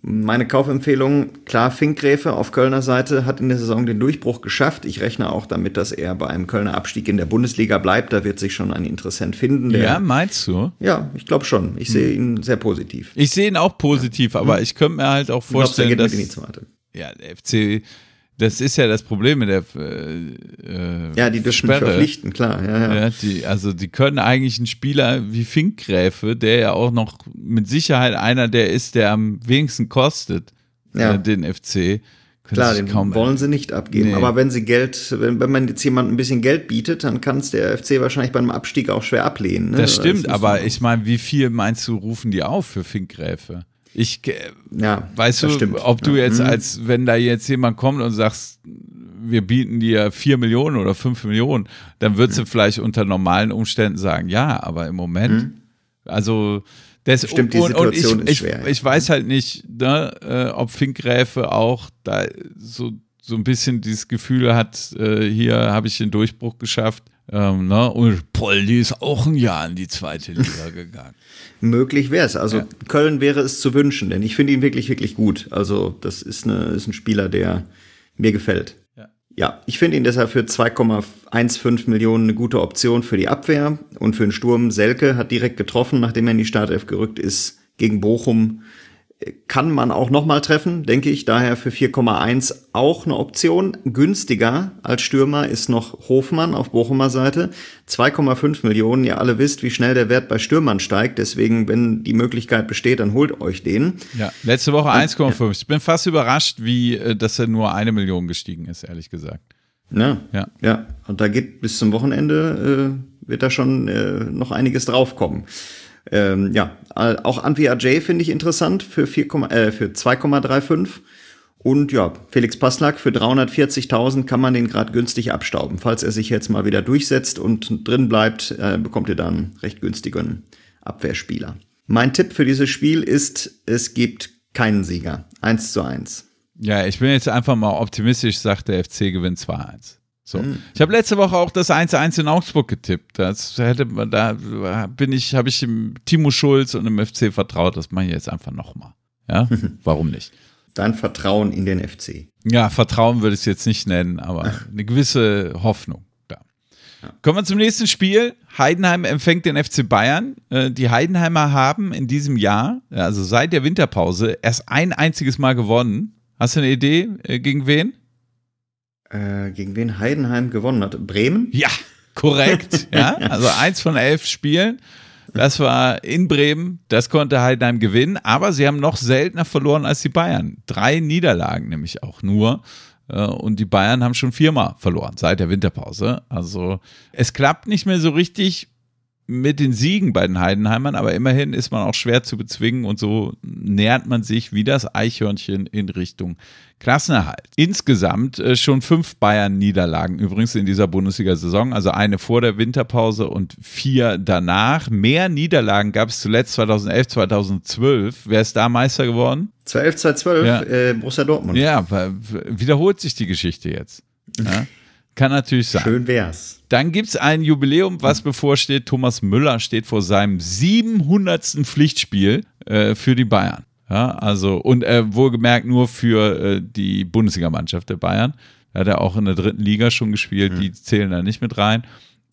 Meine Kaufempfehlung, klar, Finkgräfe auf Kölner Seite hat in der Saison den Durchbruch geschafft. Ich rechne auch damit, dass er bei einem Kölner Abstieg in der Bundesliga bleibt. Da wird sich schon ein Interessent finden. Ja, meinst du? Ja, ich glaube schon. Ich sehe ihn sehr positiv. Ich sehe ihn auch positiv, aber ich könnte mir halt auch vorstellen, dass ja, der FC, das ist ja das Problem mit der ja, die dürfen nicht verpflichten, klar. Ja. Die können eigentlich einen Spieler wie Finkgräfe, der ja auch noch mit Sicherheit einer der ist, der am wenigsten kostet, den FC. Klar, den wollen sie nicht abgeben. Nee. Aber wenn sie wenn man jetzt jemandem ein bisschen Geld bietet, dann kann es der FC wahrscheinlich beim Abstieg auch schwer ablehnen. Ne? Das stimmt, aber ich meine, wie viel meinst du, rufen die auf für Finkgräfe? Weißt du, ob du jetzt wenn da jetzt jemand kommt und sagst, wir bieten dir 4 Millionen oder 5 Millionen, dann würdest du vielleicht unter normalen Umständen sagen, ja, aber im Moment, also das stimmt, die Situation ist schwer. Ich weiß halt nicht, ne, ob Finkgräfe auch da so ein bisschen dieses Gefühl hat, hier habe ich den Durchbruch geschafft. Und Poldi ist auch ein Jahr in die zweite Liga gegangen. Möglich wäre es. Also Köln wäre es zu wünschen, denn ich finde ihn wirklich, wirklich gut. Also das ist ein Spieler, der mir gefällt. Ja, ich finde ihn deshalb für 2,15 Millionen eine gute Option für die Abwehr und für den Sturm. Selke hat direkt getroffen, nachdem er in die Startelf gerückt ist gegen Bochum. Kann man auch nochmal treffen, denke ich. Daher für 4,1 auch eine Option. Günstiger als Stürmer ist noch Hofmann auf Bochumer Seite. 2,5 Millionen. Ihr alle wisst, wie schnell der Wert bei Stürmern steigt. Deswegen, wenn die Möglichkeit besteht, dann holt euch den. Ja, letzte Woche 1,5. Ich bin fast überrascht, dass er nur 1 Million gestiegen ist, ehrlich gesagt. Ja. Und da geht bis zum Wochenende, wird da schon noch einiges draufkommen. Auch Antwi Ajay finde ich interessant für 2,35 und Felix Passlack für 340.000 kann man den gerade günstig abstauben. Falls er sich jetzt mal wieder durchsetzt und drin bleibt, bekommt ihr dann einen recht günstigen Abwehrspieler. Mein Tipp für dieses Spiel ist, es gibt keinen Sieger. 1:1. Ja, ich bin jetzt einfach mal optimistisch, sagt der FC gewinnt 2:1. So. Ich habe letzte Woche auch das 1:1 in Augsburg getippt. Habe ich dem Timo Schulz und dem FC vertraut. Das mache ich jetzt einfach nochmal. Ja, warum nicht? Dein Vertrauen in den FC. Ja, Vertrauen würde ich es jetzt nicht nennen, aber eine gewisse Hoffnung da. Ja. Kommen wir zum nächsten Spiel. Heidenheim empfängt den FC Bayern. Die Heidenheimer haben in diesem Jahr, also seit der Winterpause, erst ein einziges Mal gewonnen. Hast du eine Idee, gegen wen? Gegen wen Heidenheim gewonnen hat? Bremen? Ja, korrekt. Ja, also 1 von 11 Spielen. Das war in Bremen. Das konnte Heidenheim gewinnen. Aber sie haben noch seltener verloren als die Bayern. 3 Niederlagen nämlich auch nur. Und die Bayern haben schon 4-mal verloren seit der Winterpause. Also es klappt nicht mehr so richtig mit den Siegen bei den Heidenheimern, aber immerhin ist man auch schwer zu bezwingen und so nähert man sich wie das Eichhörnchen in Richtung Klassenerhalt. Insgesamt schon 5 Bayern-Niederlagen übrigens in dieser Bundesliga-Saison, also eine vor der Winterpause und 4 danach. Mehr Niederlagen gab es zuletzt 2011, 2012. Wer ist da Meister geworden? 2012, Borussia Dortmund. Ja, wiederholt sich die Geschichte jetzt. Ja. Kann natürlich sein. Schön wär's. Dann gibt's ein Jubiläum, was bevorsteht. Thomas Müller steht vor seinem 700. Pflichtspiel für die Bayern. Ja, also, und wohlgemerkt nur für die Bundesligamannschaft der Bayern. Da hat er auch in der 3. Liga schon gespielt, die zählen da nicht mit rein.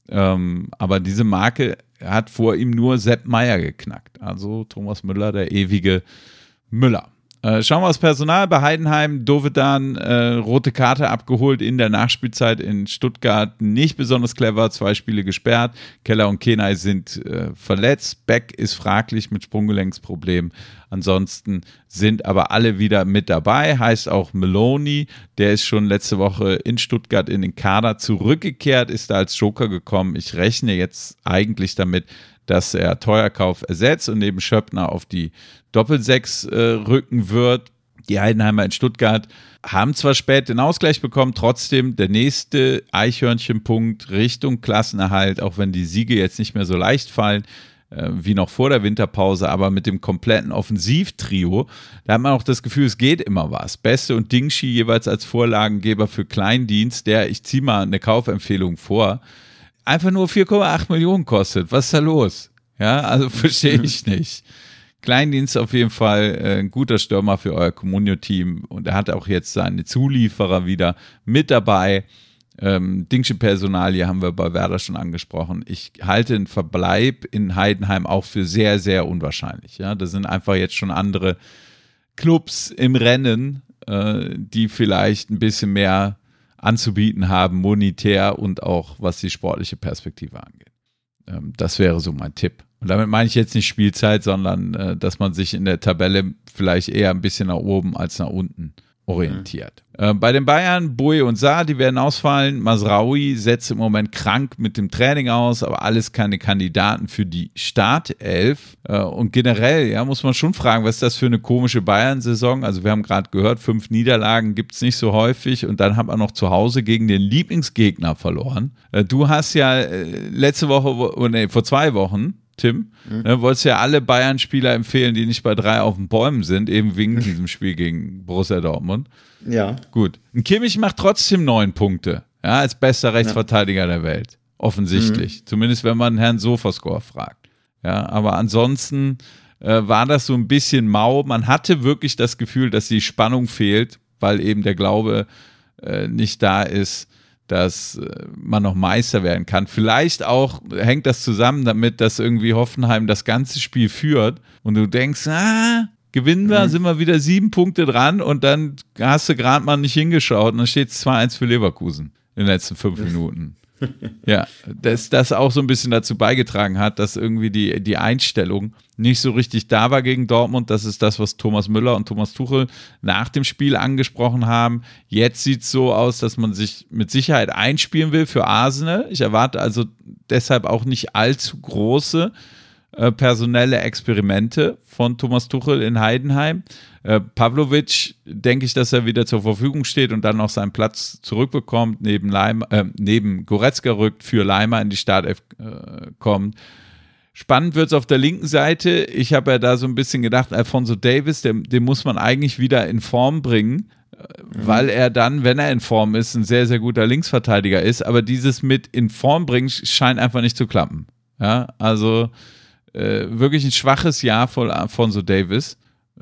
Aber diese Marke hat vor ihm nur Sepp Maier geknackt. Also Thomas Müller, der ewige Müller. Schauen wir aufs Personal. Bei Heidenheim, Dovedan, rote Karte abgeholt in der Nachspielzeit in Stuttgart. Nicht besonders clever, 2 Spiele gesperrt. Keller und Kenai sind verletzt. Beck ist fraglich mit Sprunggelenksproblem. Ansonsten sind aber alle wieder mit dabei. Heißt auch Meloni, der ist schon letzte Woche in Stuttgart in den Kader zurückgekehrt, ist da als Joker gekommen. Ich rechne jetzt eigentlich damit, dass er Teuerkauf ersetzt und neben Schöppner auf die Doppel-6 rücken wird. Die Heidenheimer in Stuttgart haben zwar spät den Ausgleich bekommen, trotzdem der nächste Eichhörnchenpunkt Richtung Klassenerhalt, auch wenn die Siege jetzt nicht mehr so leicht fallen wie noch vor der Winterpause, aber mit dem kompletten Offensivtrio, da hat man auch das Gefühl, es geht immer was. Beste und Dingschi jeweils als Vorlagengeber für Kleindienst, ich ziehe mal eine Kaufempfehlung vor, einfach nur 4,8 Millionen kostet. Was ist da los? Ja, also verstehe ich nicht. Kleindienst auf jeden Fall ein guter Stürmer für euer Comunio-Team und er hat auch jetzt seine Zulieferer wieder mit dabei. Dingsche Personalie haben wir bei Werder schon angesprochen. Ich halte den Verbleib in Heidenheim auch für sehr, sehr unwahrscheinlich. Ja, da sind einfach jetzt schon andere Clubs im Rennen, die vielleicht ein bisschen mehr anzubieten haben, monetär und auch was die sportliche Perspektive angeht. Das wäre so mein Tipp. Und damit meine ich jetzt nicht Spielzeit, sondern dass man sich in der Tabelle vielleicht eher ein bisschen nach oben als nach unten orientiert. Bei den Bayern, Boe und Saar, die werden ausfallen. Mazraoui setzt im Moment krank mit dem Training aus, aber alles keine Kandidaten für die Startelf. Und generell, ja, muss man schon fragen, was ist das für eine komische Bayern-Saison? Also wir haben gerade gehört, 5 Niederlagen gibt es nicht so häufig und dann hat man noch zu Hause gegen den Lieblingsgegner verloren. Du hast ja vor 2 Wochen, Tim, wolltest ja alle Bayern-Spieler empfehlen, die nicht bei 3 auf den Bäumen sind, eben wegen diesem Spiel gegen Borussia Dortmund. Ja. Gut. Ein Kimmich macht trotzdem 9 Punkte, ja, als bester Rechtsverteidiger der Welt. Offensichtlich. Zumindest, wenn man Herrn Sofascore fragt. Ja, aber ansonsten war das so ein bisschen mau. Man hatte wirklich das Gefühl, dass die Spannung fehlt, weil eben der Glaube nicht da ist, dass man noch Meister werden kann. Vielleicht auch hängt das zusammen damit, dass irgendwie Hoffenheim das ganze Spiel führt und du denkst, gewinnen wir, sind wir wieder 7 Punkte dran und dann hast du gerade mal nicht hingeschaut und dann steht es 2-1 für Leverkusen in den letzten 5 Minuten. Ja, dass das auch so ein bisschen dazu beigetragen hat, dass irgendwie die Einstellung nicht so richtig da war gegen Dortmund. Das ist das, was Thomas Müller und Thomas Tuchel nach dem Spiel angesprochen haben. Jetzt sieht es so aus, dass man sich mit Sicherheit einspielen will für Arsenal. Ich erwarte also deshalb auch nicht allzu große personelle Experimente von Thomas Tuchel in Heidenheim. Pavlovic, denke ich, dass er wieder zur Verfügung steht und dann noch seinen Platz zurückbekommt, neben Goretzka rückt, für Leimer in die Startelf kommt. Spannend wird es auf der linken Seite. Ich habe ja da so ein bisschen gedacht, Alphonso Davies, den muss man eigentlich wieder in Form bringen, weil er dann, wenn er in Form ist, ein sehr, sehr guter Linksverteidiger ist. Aber dieses mit in Form bringen scheint einfach nicht zu klappen. Ja, also wirklich ein schwaches Jahr von Alphonso Davies.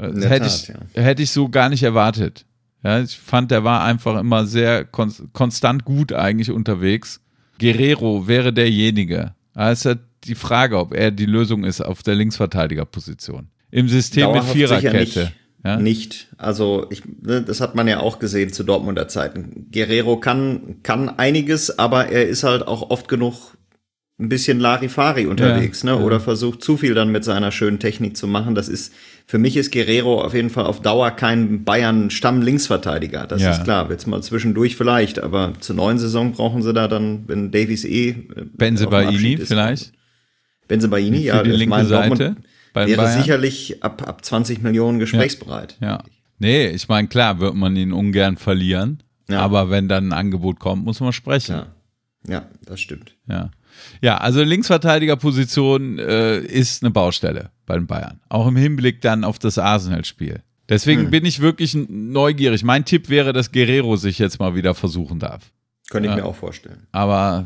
Hätte ich so gar nicht erwartet. Ja, ich fand, der war einfach immer sehr konstant gut eigentlich unterwegs. Guerrero wäre derjenige. Also die Frage, ob er die Lösung ist auf der Linksverteidigerposition. Im System dauerhaft mit Viererkette. Nicht. Also das hat man ja auch gesehen zu Dortmunder Zeiten. Guerrero kann einiges, aber er ist halt auch oft genug ein bisschen Larifari unterwegs, oder versucht zu viel dann mit seiner schönen Technik zu machen. Für mich ist Guerrero auf jeden Fall auf Dauer kein Bayern-Stamm-Linksverteidiger. Das ist klar. Jetzt mal zwischendurch vielleicht, aber zur neuen Saison brauchen sie da dann, wenn Davies Bensebaini vielleicht? Bensebaini, ja. Die linke Seite wäre Bayern sicherlich ab 20 Millionen gesprächsbereit. Ja. Nee, ich meine, klar wird man ihn ungern verlieren, aber wenn dann ein Angebot kommt, muss man sprechen. Ja, das stimmt. Ja, also Linksverteidigerposition ist eine Baustelle bei den Bayern. Auch im Hinblick dann auf das Arsenal-Spiel. Deswegen bin ich wirklich neugierig. Mein Tipp wäre, dass Guerrero sich jetzt mal wieder versuchen darf. Könnte ich mir auch vorstellen. Aber,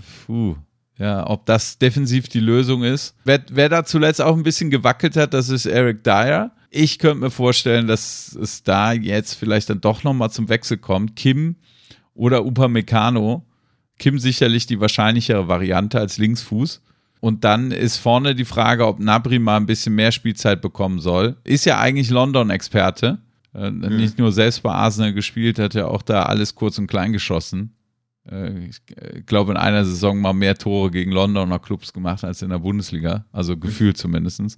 ob das defensiv die Lösung ist. Wer da zuletzt auch ein bisschen gewackelt hat, das ist Eric Dyer. Ich könnte mir vorstellen, dass es da jetzt vielleicht dann doch nochmal zum Wechsel kommt. Kim oder Upamecano. Kim sicherlich die wahrscheinlichere Variante als Linksfuß. Und dann ist vorne die Frage, ob Gnabry mal ein bisschen mehr Spielzeit bekommen soll. Ist ja eigentlich London-Experte. Nicht nur selbst bei Arsenal gespielt, hat ja auch da alles kurz und klein geschossen. Ich glaube, in einer Saison mal mehr Tore gegen Londoner Clubs gemacht als in der Bundesliga. Also gefühlt zumindest.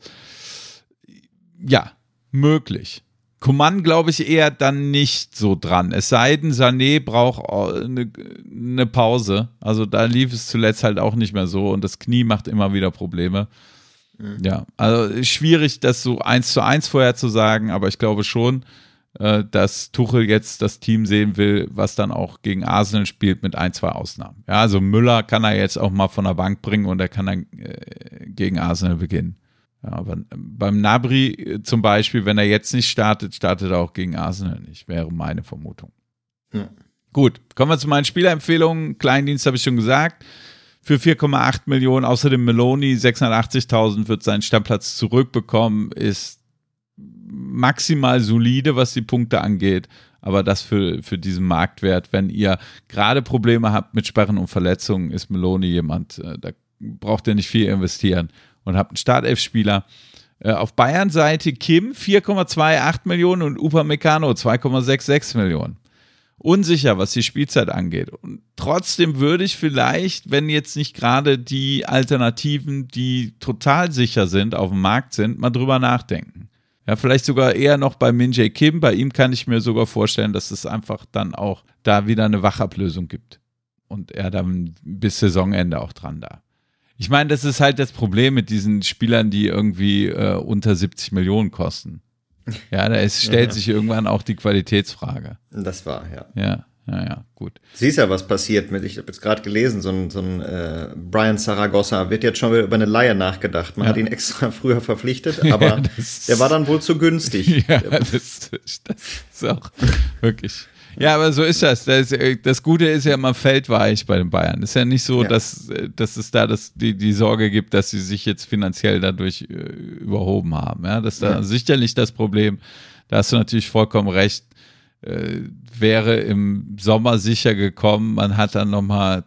Ja, möglich. Coman glaube ich eher dann nicht so dran. Es sei denn, Sané braucht eine Pause. Also da lief es zuletzt halt auch nicht mehr so und das Knie macht immer wieder Probleme. Ja, also schwierig, das so 1:1 vorherzusagen, aber ich glaube schon, dass Tuchel jetzt das Team sehen will, was dann auch gegen Arsenal spielt mit 1, 2 Ausnahmen. Ja, also Müller kann er jetzt auch mal von der Bank bringen und er kann dann gegen Arsenal beginnen. Ja, aber beim Gnabry zum Beispiel, wenn er jetzt nicht startet, startet er auch gegen Arsenal nicht, wäre meine Vermutung. Ja. Gut, kommen wir zu meinen Spielerempfehlungen. Kleindienst habe ich schon gesagt. Für 4,8 Millionen, außerdem Meloni, 680.000 wird seinen Stammplatz zurückbekommen, ist maximal solide, was die Punkte angeht. Aber das für diesen Marktwert, wenn ihr gerade Probleme habt mit Sperren und Verletzungen, ist Meloni jemand, da braucht ihr nicht viel investieren und habt einen Startelf-Spieler. Auf Bayern-Seite Kim 4,28 Millionen und Upamecano 2,66 Millionen. Unsicher, was die Spielzeit angeht. Und trotzdem würde ich vielleicht, wenn jetzt nicht gerade die Alternativen, die total sicher sind, auf dem Markt sind, mal drüber nachdenken. Ja, vielleicht sogar eher noch bei Min-Jae Kim. Bei ihm kann ich mir sogar vorstellen, dass es einfach dann auch da wieder eine Wachablösung gibt. Und er dann bis Saisonende auch dran da. Ich meine, das ist halt das Problem mit diesen Spielern, die irgendwie unter 70 Millionen kosten. Ja, da stellt sich irgendwann auch die Qualitätsfrage. Das war, ja. Ja, gut. Siehst ja, was passiert mit, ich habe jetzt gerade gelesen, so ein Brian Zaragoza wird jetzt schon wieder über eine Leihe nachgedacht. Man hat ihn extra früher verpflichtet, aber der war dann wohl zu günstig. Ja, das ist auch wirklich. Ja, aber so ist das. Das Gute ist ja, man fällt weich bei den Bayern. Es ist ja nicht so, dass es da die Sorge gibt, dass sie sich jetzt finanziell dadurch überhoben haben. Ja, das ist da sicherlich das Problem. Da hast du natürlich vollkommen recht. Wäre im Sommer sicher gekommen. Man hat dann nochmal,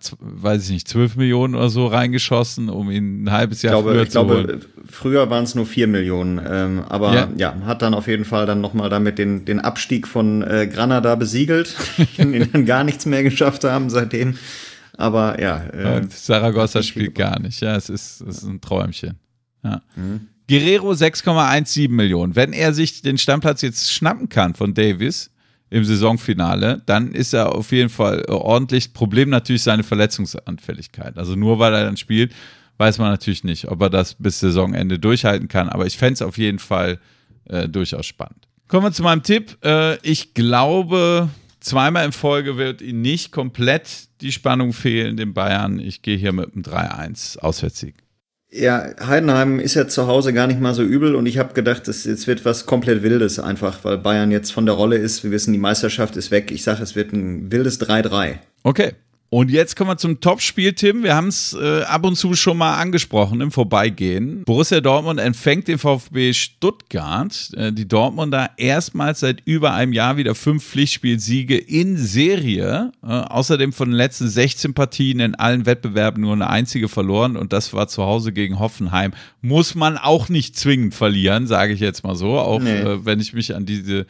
12 Millionen oder so reingeschossen, um ihn ein halbes Jahr früher zu holen. Ich glaube, früher waren es nur 4 Millionen. Aber hat dann auf jeden Fall dann nochmal damit den Abstieg von Granada besiegelt, die dann gar nichts mehr geschafft haben seitdem. Aber Zaragoza spielt gar nicht. Ja, es ist ein Träumchen. Ja. Guerrero 6,17 Millionen. Wenn er sich den Stammplatz jetzt schnappen kann von Davis im Saisonfinale, dann ist er auf jeden Fall ordentlich. Problem natürlich seine Verletzungsanfälligkeit. Also nur weil er dann spielt, weiß man natürlich nicht, ob er das bis Saisonende durchhalten kann. Aber ich fände es auf jeden Fall durchaus spannend. Kommen wir zu meinem Tipp. Ich glaube, zweimal in Folge wird ihn nicht komplett die Spannung fehlen, den Bayern. Ich gehe hier mit einem 3-1 Auswärtssieg. Ja, Heidenheim ist ja zu Hause gar nicht mal so übel und ich habe gedacht, es wird was komplett Wildes einfach, weil Bayern jetzt von der Rolle ist. Wir wissen, die Meisterschaft ist weg. Ich sage, es wird ein wildes 3-3. Okay. Und jetzt kommen wir zum Topspiel, Tim. Wir haben es ab und zu schon mal angesprochen im Vorbeigehen. Borussia Dortmund empfängt den VfB Stuttgart. Die Dortmunder erstmals seit über einem Jahr wieder 5 Pflichtspielsiege in Serie. Außerdem von den letzten 16 Partien in allen Wettbewerben nur eine einzige verloren. Und das war zu Hause gegen Hoffenheim. Muss man auch nicht zwingend verlieren, sage ich jetzt mal so. Auch wenn ich mich an diese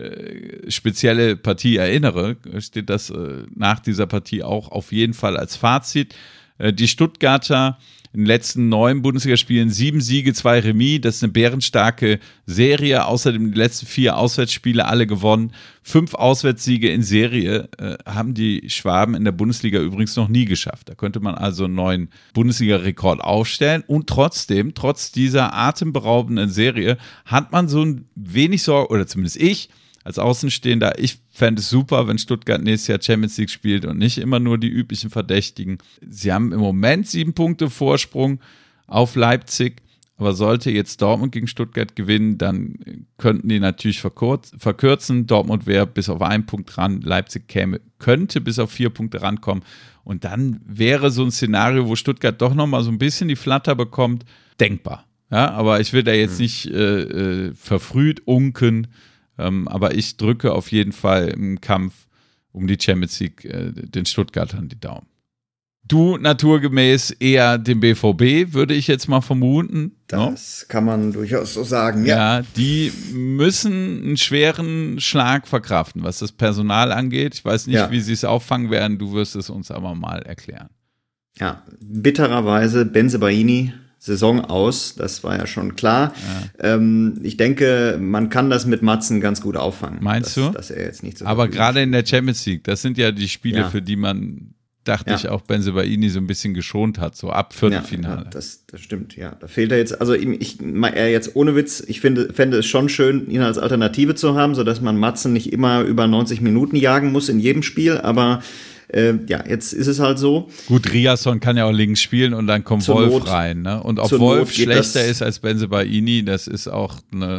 spezielle Partie erinnere, steht das nach dieser Partie auch auf jeden Fall als Fazit. Die Stuttgarter in den letzten 9 Bundesligaspielen 7 Siege, 2 Remis, das ist eine bärenstarke Serie, außerdem die letzten 4 Auswärtsspiele alle gewonnen. 5 Auswärtssiege in Serie haben die Schwaben in der Bundesliga übrigens noch nie geschafft. Da könnte man also einen neuen Bundesliga-Rekord aufstellen und trotzdem, trotz dieser atemberaubenden Serie, hat man so ein wenig Sorge, oder zumindest ich, als Außenstehender, ich fände es super, wenn Stuttgart nächstes Jahr Champions League spielt und nicht immer nur die üblichen Verdächtigen. Sie haben im Moment 7 Punkte Vorsprung auf Leipzig, aber sollte jetzt Dortmund gegen Stuttgart gewinnen, dann könnten die natürlich verkürzen. Dortmund wäre bis auf 1 Punkt ran, Leipzig könnte bis auf 4 Punkte rankommen und dann wäre so ein Szenario, wo Stuttgart doch nochmal so ein bisschen die Flatter bekommt, denkbar. Ja, aber ich will da jetzt nicht verfrüht unken. Aber ich drücke auf jeden Fall im Kampf um die Champions League den Stuttgartern die Daumen. Du naturgemäß eher den BVB, würde ich jetzt mal vermuten. Das kann man durchaus so sagen, ja. Die müssen einen schweren Schlag verkraften, was das Personal angeht. Ich weiß nicht, wie sie es auffangen werden. Du wirst es uns aber mal erklären. Ja, bittererweise Bensebaini Saison aus, das war ja schon klar. Ja. Ich denke, man kann das mit Matzen ganz gut auffangen. Meinst du? Dass er jetzt nicht so aber gerade in der Champions League, das sind ja die Spiele, für die man, dachte ich, auch Bensebaini so ein bisschen geschont hat, so ab Viertelfinale. Ja, das stimmt, ja. Da fehlt er jetzt, also er jetzt ohne Witz, ich fände es schon schön, ihn als Alternative zu haben, sodass man Matzen nicht immer über 90 Minuten jagen muss in jedem Spiel, aber jetzt ist es halt so. Gut, Riasson kann ja auch links spielen und dann kommt Wolf rein. Ne? Und ob Wolf schlechter ist als Bensebaini, das ist auch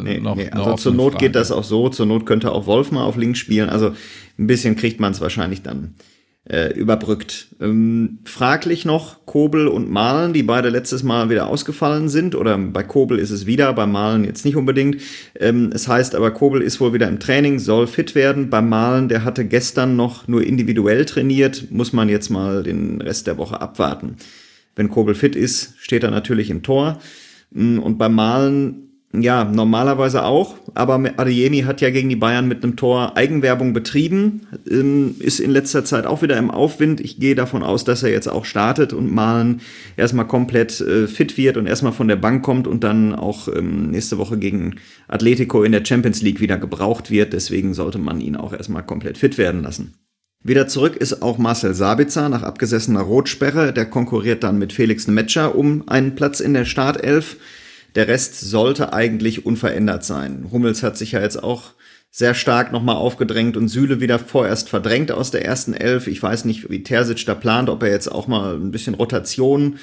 also zur Not Frage. Geht das auch so. Zur Not könnte auch Wolf mal auf links spielen. Also ein bisschen kriegt man es wahrscheinlich dann überbrückt. Fraglich noch Kobel und Malen, die beide letztes Mal wieder ausgefallen sind, oder bei Kobel ist es wieder, bei Malen jetzt nicht unbedingt. Es heißt aber, Kobel ist wohl wieder im Training, soll fit werden. Beim Malen, der hatte gestern noch nur individuell trainiert, muss man jetzt mal den Rest der Woche abwarten. Wenn Kobel fit ist, steht er natürlich im Tor. Und beim Malen, ja, normalerweise auch, aber Adeyemi hat ja gegen die Bayern mit einem Tor Eigenwerbung betrieben, ist in letzter Zeit auch wieder im Aufwind. Ich gehe davon aus, dass er jetzt auch startet und Malen erstmal komplett fit wird und erstmal von der Bank kommt und dann auch nächste Woche gegen Atletico in der Champions League wieder gebraucht wird. Deswegen sollte man ihn auch erstmal komplett fit werden lassen. Wieder zurück ist auch Marcel Sabitzer nach abgesessener Rotsperre. Der konkurriert dann mit Felix Nmecha um einen Platz in der Startelf. Der Rest sollte eigentlich unverändert sein. Hummels hat sich ja jetzt auch sehr stark nochmal aufgedrängt und Süle wieder vorerst verdrängt aus der ersten Elf. Ich weiß nicht, wie Terzic da plant, ob er jetzt auch mal ein bisschen Rotation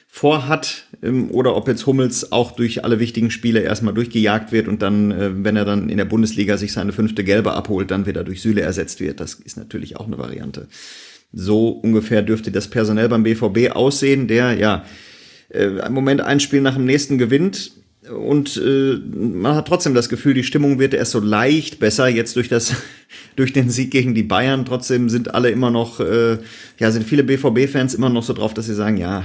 vorhat oder ob jetzt Hummels auch durch alle wichtigen Spiele erstmal durchgejagt wird und dann, wenn er dann in der Bundesliga sich seine 5. Gelbe abholt, dann wieder durch Süle ersetzt wird. Das ist natürlich auch eine Variante. So ungefähr dürfte das personell beim BVB aussehen, der ja im Moment ein Spiel nach dem nächsten gewinnt und man hat trotzdem das Gefühl, die Stimmung wird erst so leicht besser jetzt durch den Sieg gegen die Bayern. Trotzdem sind alle immer noch, sind viele BVB-Fans immer noch so drauf, dass sie sagen, ja,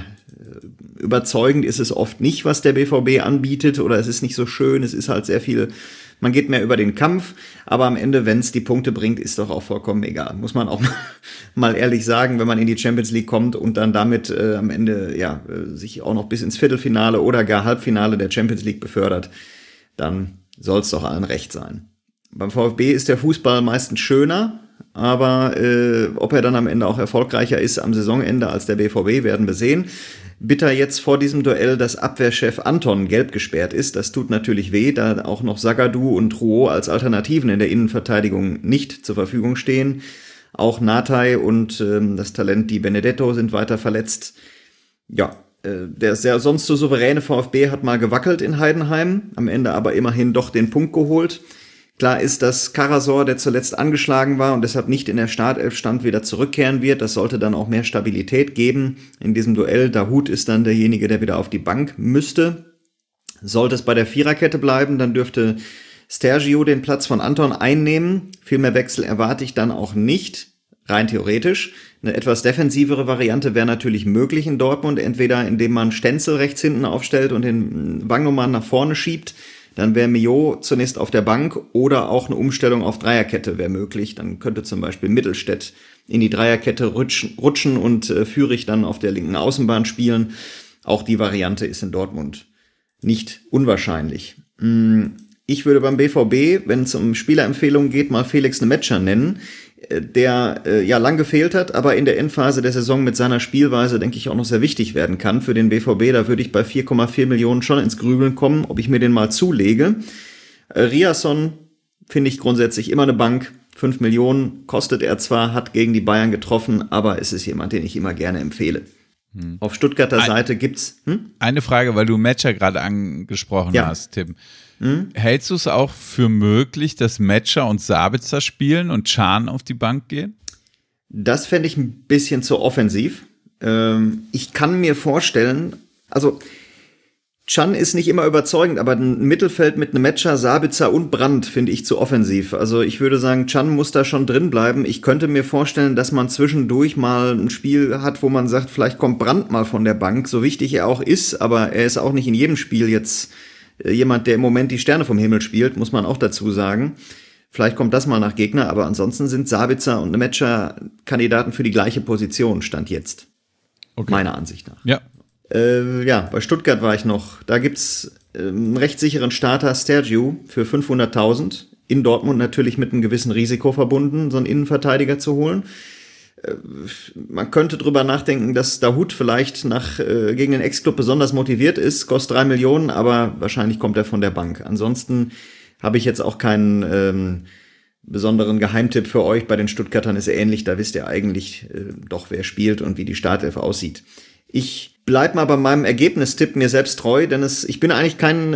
überzeugend ist es oft nicht, was der BVB anbietet oder es ist nicht so schön, es ist halt sehr viel, man geht mehr über den Kampf, aber am Ende, wenn es die Punkte bringt, ist doch auch vollkommen egal. Muss man auch mal ehrlich sagen, wenn man in die Champions League kommt und dann damit am Ende sich auch noch bis ins Viertelfinale oder gar Halbfinale der Champions League befördert, dann soll es doch allen recht sein. Beim VfB ist der Fußball meistens schöner, aber ob er dann am Ende auch erfolgreicher ist am Saisonende als der BVB, werden wir sehen. Bitter jetzt vor diesem Duell, dass Abwehrchef Anton gelb gesperrt ist. Das tut natürlich weh, da auch noch Zagadou und Rouault als Alternativen in der Innenverteidigung nicht zur Verfügung stehen. Auch Natai und das Talent Di Benedetto sind weiter verletzt. Ja, der sonst so souveräne VfB hat mal gewackelt in Heidenheim, am Ende aber immerhin doch den Punkt geholt. Klar ist, dass Karasor, der zuletzt angeschlagen war und deshalb nicht in der Startelf stand, wieder zurückkehren wird. Das sollte dann auch mehr Stabilität geben in diesem Duell. Dahoud ist dann derjenige, der wieder auf die Bank müsste. Sollte es bei der Viererkette bleiben, dann dürfte Stergio den Platz von Anton einnehmen. Viel mehr Wechsel erwarte ich dann auch nicht, rein theoretisch. Eine etwas defensivere Variante wäre natürlich möglich in Dortmund, entweder indem man Stenzel rechts hinten aufstellt und den Wagnumann nach vorne schiebt. Dann wäre Mio zunächst auf der Bank oder auch eine Umstellung auf Dreierkette wäre möglich. Dann könnte zum Beispiel Mittelstädt in die Dreierkette rutschen und Führig dann auf der linken Außenbahn spielen. Auch die Variante ist in Dortmund nicht unwahrscheinlich. Ich würde beim BVB, wenn es um Spielerempfehlungen geht, mal Felix Nmecha nennen, der lang gefehlt hat, aber in der Endphase der Saison mit seiner Spielweise, denke ich, auch noch sehr wichtig werden kann für den BVB. Da würde ich bei 4,4 Millionen schon ins Grübeln kommen, ob ich mir den mal zulege. Riasson finde ich grundsätzlich immer eine Bank. 5 Millionen kostet er zwar, hat gegen die Bayern getroffen, aber es ist jemand, den ich immer gerne empfehle. Auf Stuttgarter Seite gibt's... Eine Frage, weil du Mecha gerade angesprochen hast, Tim. Hältst du es auch für möglich, dass Mecha und Sabitzer spielen und Can auf die Bank gehen? Das fände ich ein bisschen zu offensiv. Ich kann mir vorstellen, also Can ist nicht immer überzeugend, aber ein Mittelfeld mit einem Mecha, Sabitzer und Brandt finde ich zu offensiv. Also ich würde sagen, Can muss da schon drin bleiben. Ich könnte mir vorstellen, dass man zwischendurch mal ein Spiel hat, wo man sagt, vielleicht kommt Brandt mal von der Bank, so wichtig er auch ist, aber er ist auch nicht in jedem Spiel jetzt jemand, der im Moment die Sterne vom Himmel spielt, muss man auch dazu sagen. Vielleicht kommt das mal nach Gegner, aber ansonsten sind Sabitzer und Nmecha Kandidaten für die gleiche Position, Stand jetzt. Okay. Meiner Ansicht nach. Ja. Bei Stuttgart war ich noch. Da gibt's einen recht sicheren Starter, Stergio, für 500.000. In Dortmund natürlich mit einem gewissen Risiko verbunden, so einen Innenverteidiger zu holen. Man könnte drüber nachdenken, dass Dahoud vielleicht gegen den Ex-Club besonders motiviert ist, kostet 3 Millionen, aber wahrscheinlich kommt er von der Bank. Ansonsten habe ich jetzt auch keinen besonderen Geheimtipp für euch. Bei den Stuttgartern ist er ähnlich, da wisst ihr eigentlich doch, wer spielt und wie die Startelf aussieht. Ich bleib mal bei meinem Ergebnistipp mir selbst treu, denn ich bin eigentlich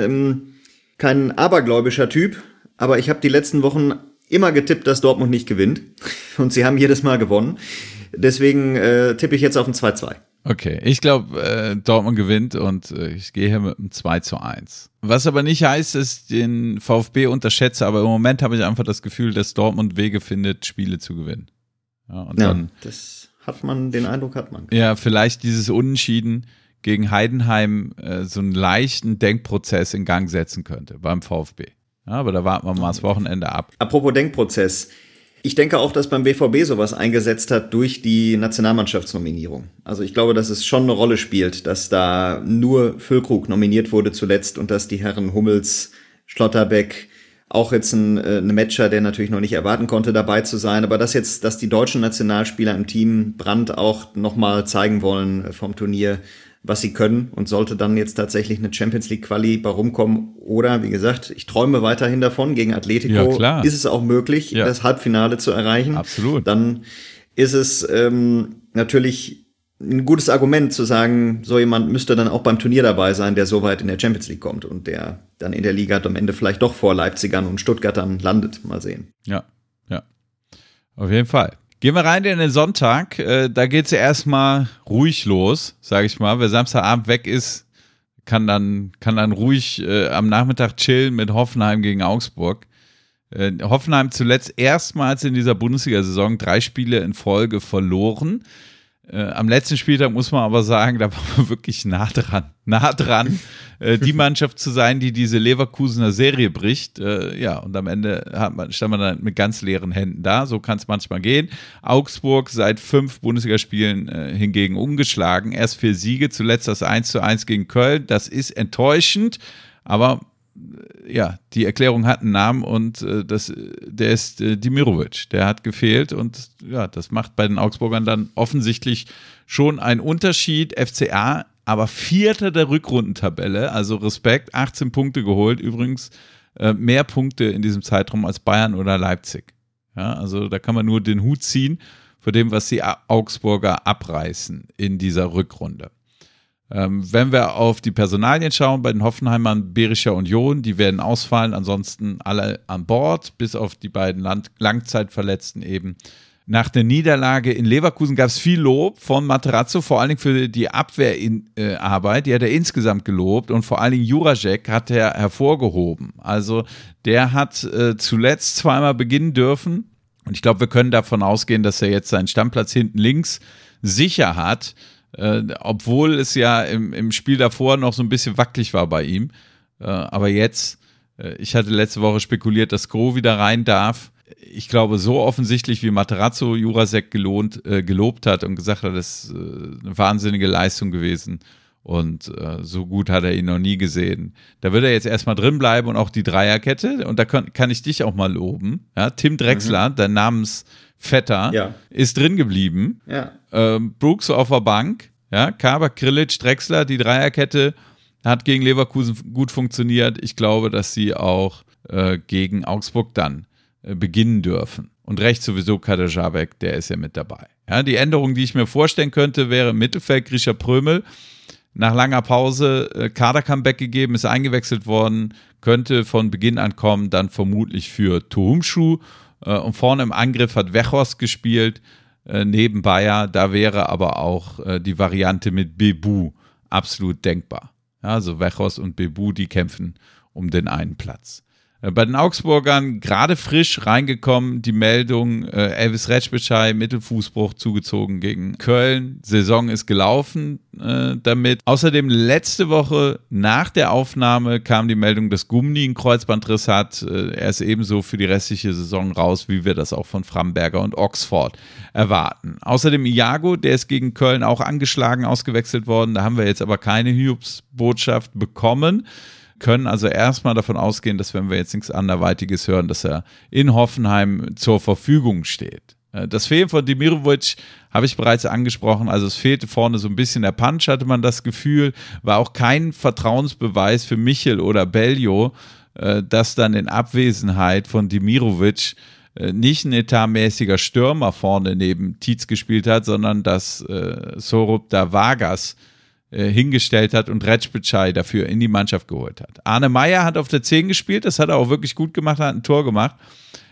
kein abergläubischer Typ, aber ich habe die letzten Wochen immer getippt, dass Dortmund nicht gewinnt. Und sie haben jedes Mal gewonnen. Deswegen tippe ich jetzt auf ein 2-2. Okay, ich glaube, Dortmund gewinnt und ich gehe hier mit einem 2-1. Was aber nicht heißt, dass ich den VfB unterschätze, aber im Moment habe ich einfach das Gefühl, dass Dortmund Wege findet, Spiele zu gewinnen. Ja, und dann, das hat man, den Eindruck hat man. Ja, vielleicht dieses Unentschieden gegen Heidenheim so einen leichten Denkprozess in Gang setzen könnte beim VfB. Ja, aber da warten wir mal das Wochenende ab. Apropos Denkprozess. Ich denke auch, dass beim BVB sowas eingesetzt hat durch die Nationalmannschaftsnominierung. Also ich glaube, dass es schon eine Rolle spielt, dass da nur Füllkrug nominiert wurde zuletzt und dass die Herren Hummels, Schlotterbeck, auch jetzt ein Matcher, der natürlich noch nicht erwarten konnte, dabei zu sein, aber dass die deutschen Nationalspieler im Team Brandt auch nochmal zeigen wollen vom Turnier, was sie können, und sollte dann jetzt tatsächlich eine Champions-League-Quali bei rumkommen oder, wie gesagt, ich träume weiterhin davon, gegen Atletico ist es auch möglich, das Halbfinale zu erreichen. Absolut. Dann ist es natürlich ein gutes Argument zu sagen, so jemand müsste dann auch beim Turnier dabei sein, der so weit in der Champions League kommt und der dann in der Liga am Ende vielleicht doch vor Leipzigern und Stuttgartern landet. Mal sehen. Ja, auf jeden Fall. Gehen wir rein in den Sonntag. Da geht es ja erstmal ruhig los, sage ich mal. Wer Samstagabend weg ist, kann dann ruhig am Nachmittag chillen mit Hoffenheim gegen Augsburg. Hoffenheim zuletzt erstmals in dieser Bundesliga-Saison 3 Spiele in Folge verloren. Am letzten Spieltag muss man aber sagen, da war man wirklich nah dran, die Mannschaft zu sein, die diese Leverkusener Serie bricht. Und am Ende stand man dann mit ganz leeren Händen da. So kann es manchmal gehen. Augsburg seit 5 Bundesligaspielen hingegen ungeschlagen. Erst 4 Siege, zuletzt das 1:1 gegen Köln. Das ist enttäuschend, aber die Erklärung hat einen Namen und der ist Demirovic. Der hat gefehlt und das macht bei den Augsburgern dann offensichtlich schon einen Unterschied. FCA, aber 4. der Rückrundentabelle, also Respekt, 18 Punkte geholt. Übrigens mehr Punkte in diesem Zeitraum als Bayern oder Leipzig. Ja, also da kann man nur den Hut ziehen vor dem, was die Augsburger abreißen in dieser Rückrunde. Wenn wir auf die Personalien schauen, bei den Hoffenheimern Berischer und John, die werden ausfallen, ansonsten alle an Bord, bis auf die beiden Langzeitverletzten eben. Nach der Niederlage in Leverkusen gab es viel Lob von Materazzo, vor allen Dingen für die Abwehrarbeit, die hat er insgesamt gelobt und vor allen Dingen Jurasek hat er hervorgehoben. Also der hat zuletzt zweimal beginnen dürfen und ich glaube, wir können davon ausgehen, dass er jetzt seinen Stammplatz hinten links sicher hat. Obwohl es ja im Spiel davor noch so ein bisschen wackelig war bei ihm. Aber jetzt, ich hatte letzte Woche spekuliert, dass Groh wieder rein darf. Ich glaube, so offensichtlich wie Materazzo Jurasek gelobt hat und gesagt hat, das ist eine wahnsinnige Leistung gewesen. Und so gut hat er ihn noch nie gesehen. Da wird er jetzt erstmal drin bleiben und auch die Dreierkette. Und da kann ich dich auch mal loben. Ja, Tim Drexler, dein Namensvetter, ist drin geblieben. Ja. Brooks auf der Bank. Ja, Kabak, Grilic, Drexler, die Dreierkette hat gegen Leverkusen gut funktioniert. Ich glaube, dass sie auch gegen Augsburg dann beginnen dürfen. Und rechts sowieso Kader Jabek, der ist ja mit dabei. Ja, die Änderung, die ich mir vorstellen könnte, wäre im Mittelfeld Grisha Prömel. Nach langer Pause Kader-Comeback gegeben, ist eingewechselt worden, könnte von Beginn an kommen, dann vermutlich für Tohumschuh. Und vorne im Angriff hat Weghorst gespielt, neben Bayer. Da wäre aber auch die Variante mit Bebu absolut denkbar. Ja, also Weghorst und Bebu, die kämpfen um den einen Platz. Bei den Augsburgern gerade frisch reingekommen, die Meldung, Elvis Recbecaj, Mittelfußbruch zugezogen gegen Köln. Saison ist gelaufen damit. Außerdem letzte Woche nach der Aufnahme kam die Meldung, dass Gumni einen Kreuzbandriss hat. Er ist ebenso für die restliche Saison raus, wie wir das auch von Framberger und Oxford erwarten. Außerdem Iago, der ist gegen Köln auch angeschlagen, ausgewechselt worden. Da haben wir jetzt aber keine Hiobsbotschaft bekommen. Können also erstmal davon ausgehen, dass, wenn wir jetzt nichts anderweitiges hören, dass er in Hoffenheim zur Verfügung steht. Das Fehlen von Demirovic habe ich bereits angesprochen, also es fehlte vorne so ein bisschen der Punch, hatte man das Gefühl, war auch kein Vertrauensbeweis für Michel oder Bellio, dass dann in Abwesenheit von Demirovic nicht ein etatmäßiger Stürmer vorne neben Tietz gespielt hat, sondern dass Sorup da Vargas hingestellt hat und Recbecaj dafür in die Mannschaft geholt hat. Arne Meyer hat auf der 10 gespielt, das hat er auch wirklich gut gemacht, hat ein Tor gemacht.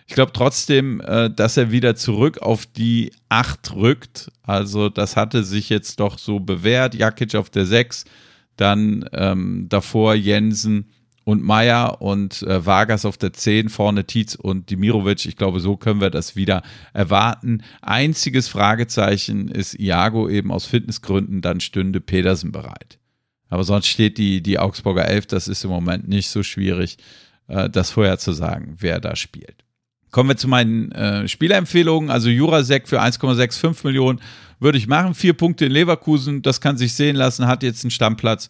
Ich glaube trotzdem, dass er wieder zurück auf die 8 rückt. Also das hatte sich jetzt doch so bewährt. Jakic auf der 6, dann davor Jensen und Meier und Vargas auf der 10, vorne Tietz und Dimirovic. Ich glaube, so können wir das wieder erwarten. Einziges Fragezeichen ist Iago eben aus Fitnessgründen, dann stünde Pedersen bereit. Aber sonst steht die Augsburger 11, das ist im Moment nicht so schwierig, das vorher zu sagen, wer da spielt. Kommen wir zu meinen Spielerempfehlungen. Also Jurasek für 1,65 Millionen würde ich machen. 4 Punkte in Leverkusen, das kann sich sehen lassen, hat jetzt einen Stammplatz.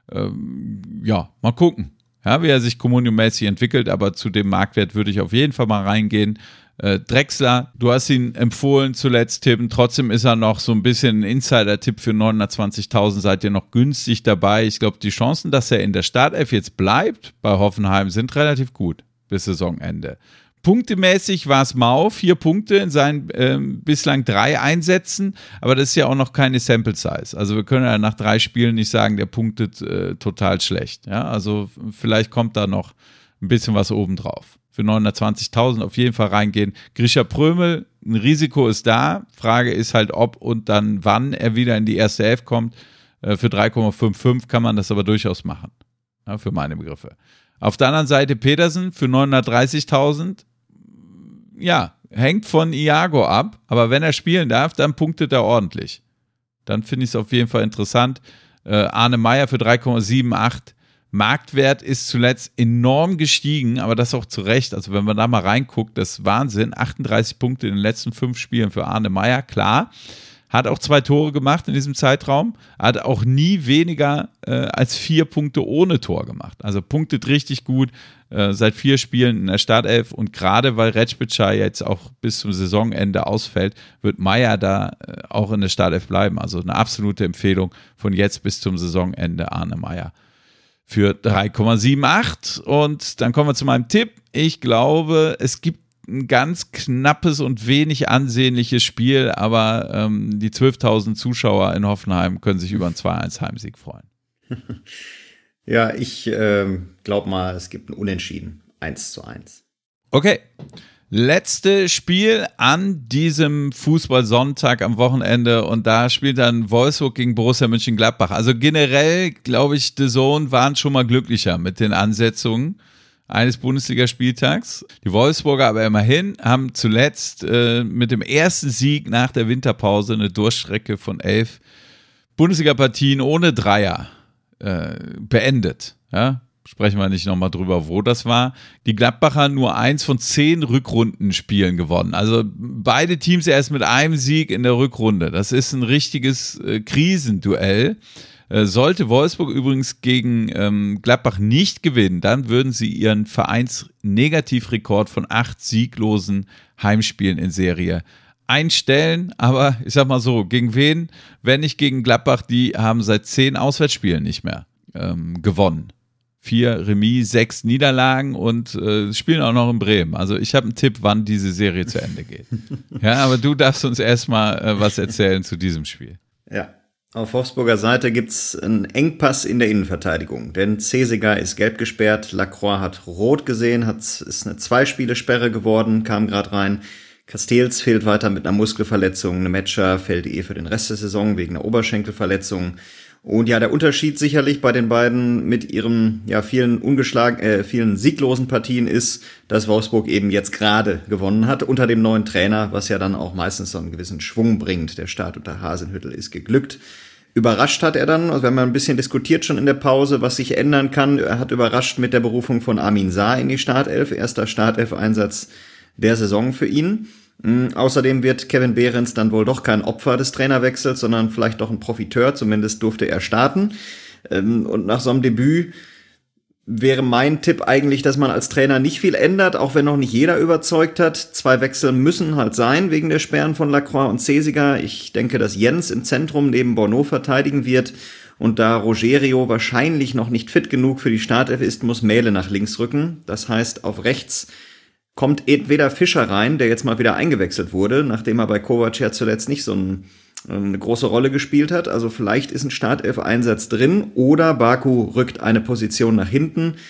Mal gucken. Ja, wie er sich kommuniomäßig entwickelt, aber zu dem Marktwert würde ich auf jeden Fall mal reingehen. Drexler, du hast ihn empfohlen zuletzt, Tim, trotzdem ist er noch so ein bisschen ein Insider-Tipp für 920.000, seid ihr noch günstig dabei. Ich glaube, die Chancen, dass er in der Startelf jetzt bleibt bei Hoffenheim, sind relativ gut bis Saisonende. Punktemäßig war es mau, 4 Punkte in seinen bislang 3 Einsätzen, aber das ist ja auch noch keine Sample Size. Also wir können ja nach 3 Spielen nicht sagen, der punktet total schlecht. Ja? Also vielleicht kommt da noch ein bisschen was obendrauf. Für 920.000 auf jeden Fall reingehen. Grisha Prömel, ein Risiko ist da. Frage ist halt, ob und dann wann er wieder in die erste Elf kommt. Für 3,55 kann man das aber durchaus machen. Ja, für meine Begriffe. Auf der anderen Seite Pedersen für 930.000. Ja, hängt von Iago ab, aber wenn er spielen darf, dann punktet er ordentlich. Dann finde ich es auf jeden Fall interessant. Arne Meyer für 3,78. Marktwert ist zuletzt enorm gestiegen, aber das auch zu Recht. Also wenn man da mal reinguckt, das ist Wahnsinn. 38 Punkte in den letzten 5 Spielen für Arne Meyer, klar. Hat auch 2 Tore gemacht in diesem Zeitraum. Hat auch nie weniger als 4 Punkte ohne Tor gemacht. Also punktet richtig gut seit 4 Spielen in der Startelf. Und gerade weil Recbica jetzt auch bis zum Saisonende ausfällt, wird Meier da auch in der Startelf bleiben. Also eine absolute Empfehlung von jetzt bis zum Saisonende Arne Meyer für 3,78. Und dann kommen wir zu meinem Tipp. Ich glaube, es gibt ein ganz knappes und wenig ansehnliches Spiel, aber die 12.000 Zuschauer in Hoffenheim können sich über einen 2-1 Heimsieg freuen. Ja, ich glaube mal, es gibt ein Unentschieden. 1:1. Okay. Letzte Spiel an diesem Fußballsonntag am Wochenende und da spielt dann Wolfsburg gegen Borussia Mönchengladbach. Also generell, glaube ich, The Zone waren schon mal glücklicher mit den Ansetzungen eines Bundesligaspieltags. Die Wolfsburger aber immerhin haben zuletzt mit dem ersten Sieg nach der Winterpause eine Durchstrecke von 11 Bundesliga-Partien ohne Dreier beendet. Ja? Sprechen wir nicht nochmal drüber, wo das war. Die Gladbacher nur 1 von 10 Rückrundenspielen gewonnen. Also beide Teams erst mit einem Sieg in der Rückrunde. Das ist ein richtiges Krisenduell. Sollte Wolfsburg übrigens gegen Gladbach nicht gewinnen, dann würden sie ihren Vereinsnegativrekord von 8 sieglosen Heimspielen in Serie einstellen. Aber ich sag mal so, gegen wen? Wenn nicht gegen Gladbach, die haben seit 10 Auswärtsspielen nicht mehr gewonnen. 4 Remis, 6 Niederlagen und spielen auch noch in Bremen. Also ich habe einen Tipp, wann diese Serie zu Ende geht. Ja, aber du darfst uns erstmal was erzählen zu diesem Spiel. Ja. Auf Wolfsburger Seite gibt's einen Engpass in der Innenverteidigung, denn Cesiger ist gelb gesperrt, Lacroix hat rot gesehen, ist eine 2-Spiele-Sperre geworden, kam gerade rein. Castells fehlt weiter mit einer Muskelverletzung, Nmecha fällt für den Rest der Saison wegen einer Oberschenkelverletzung. Und ja, der Unterschied sicherlich bei den beiden mit ihren vielen sieglosen Partien ist, dass Wolfsburg eben jetzt gerade gewonnen hat unter dem neuen Trainer, was ja dann auch meistens so einen gewissen Schwung bringt. Der Start unter Hasenhüttl ist geglückt. Überrascht hat er dann, also wir haben ja ein bisschen diskutiert schon in der Pause, was sich ändern kann. Er hat überrascht mit der Berufung von Amin Sarr in die Startelf, erster Startelf-Einsatz der Saison für ihn. Außerdem wird Kevin Behrens dann wohl doch kein Opfer des Trainerwechsels, sondern vielleicht doch ein Profiteur, zumindest durfte er starten. Und nach so einem Debüt wäre mein Tipp eigentlich, dass man als Trainer nicht viel ändert, auch wenn noch nicht jeder überzeugt hat. 2 Wechsel müssen halt sein, wegen der Sperren von Lacroix und Cesiger. Ich denke, dass Jens im Zentrum neben Bono verteidigen wird. Und da Rogerio wahrscheinlich noch nicht fit genug für die Startelf ist, muss Mähle nach links rücken. Das heißt, auf rechts kommt entweder Fischer rein, der jetzt mal wieder eingewechselt wurde, nachdem er bei Kovac ja zuletzt nicht so eine große Rolle gespielt hat. Also vielleicht ist ein Startelf-Einsatz drin oder Baku rückt eine Position nach hinten.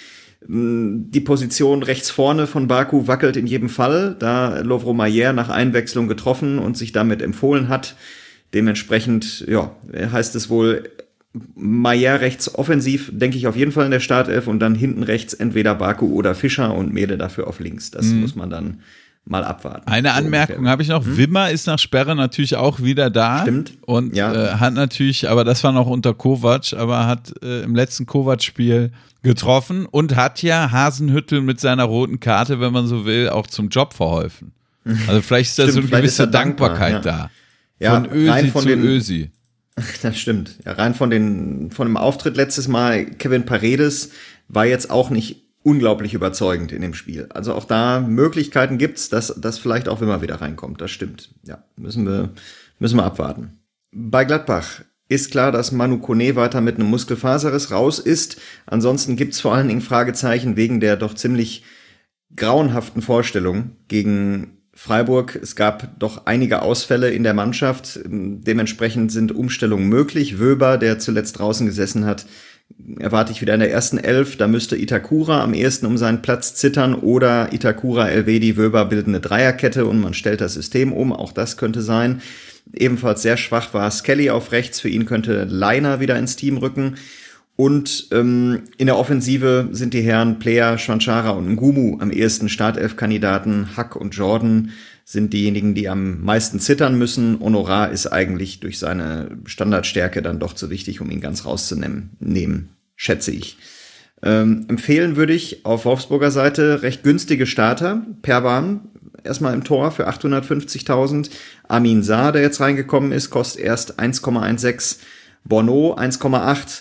Die Position rechts vorne von Baku wackelt in jedem Fall, da Lovro Majer nach Einwechslung getroffen und sich damit empfohlen hat. Dementsprechend, heißt es wohl, Majer rechts offensiv, denke ich auf jeden Fall in der Startelf und dann hinten rechts entweder Baku oder Fischer und Mede dafür auf links. Das muss man dann mal abwarten. Eine Anmerkung habe ich noch. Wimmer ist nach Sperre natürlich auch wieder da. Stimmt. Und hat natürlich, aber das war noch unter Kovac, aber hat im letzten Kovac-Spiel getroffen und hat ja Hasenhüttl mit seiner roten Karte, wenn man so will, auch zum Job verholfen. Also vielleicht ist da so eine gewisse Dankbarkeit da. Ja, von Ösi zu Ösi. Das stimmt. Ja, rein von dem Auftritt letztes Mal, Kevin Paredes war jetzt auch nicht unglaublich überzeugend in dem Spiel. Also auch da Möglichkeiten gibt's, dass vielleicht auch Wimmer wieder reinkommt. Das stimmt. Ja, müssen wir abwarten. Bei Gladbach ist klar, dass Manu Kone weiter mit einem Muskelfaserriss raus ist. Ansonsten gibt's vor allen Dingen Fragezeichen wegen der doch ziemlich grauenhaften Vorstellung gegen Freiburg. Es gab doch einige Ausfälle in der Mannschaft. Dementsprechend sind Umstellungen möglich. Wöber, der zuletzt draußen gesessen hat, erwarte ich wieder in der ersten Elf. Da müsste Itakura am ehesten um seinen Platz zittern oder Itakura, Elvedi, Wöber bilden eine Dreierkette und man stellt das System um. Auch das könnte sein. Ebenfalls sehr schwach war Skelly auf rechts. Für ihn könnte Leiner wieder ins Team rücken. Und in der Offensive sind die Herren Player, Schwanchara und Ngumu am ehesten Startelf-Kandidaten. Hack und Jordan sind diejenigen, die am meisten zittern müssen. Honorar ist eigentlich durch seine Standardstärke dann doch zu wichtig, um ihn ganz rauszunehmen, schätze ich. Empfehlen würde ich auf Wolfsburger Seite recht günstige Starter. Perwan erstmal im Tor für 850.000. Amin Sarr, der jetzt reingekommen ist, kostet erst 1,16. Bono 1,8.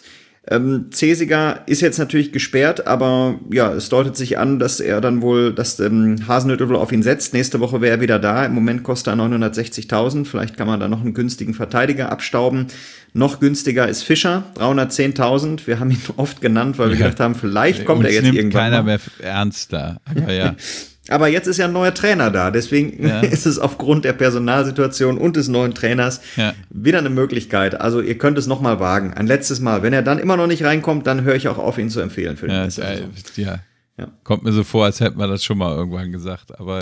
Cesiger ist jetzt natürlich gesperrt, aber ja, es deutet sich an, dass er dann wohl, dass Hasenhüttl wohl auf ihn setzt. Nächste Woche wäre er wieder da. Im Moment kostet er 960.000. Vielleicht kann man da noch einen günstigen Verteidiger abstauben. Noch günstiger ist Fischer, 310.000. Wir haben ihn oft genannt, weil wir gedacht haben, vielleicht kommt er jetzt irgendwann. Keiner mehr ernst da. Aber ja. Aber jetzt ist ja ein neuer Trainer da, deswegen ist es aufgrund der Personalsituation und des neuen Trainers wieder eine Möglichkeit. Also ihr könnt es nochmal wagen, ein letztes Mal. Wenn er dann immer noch nicht reinkommt, dann höre ich auch auf, ihn zu empfehlen für den nächsten Saison. Kommt mir so vor, als hätten wir das schon mal irgendwann gesagt. Aber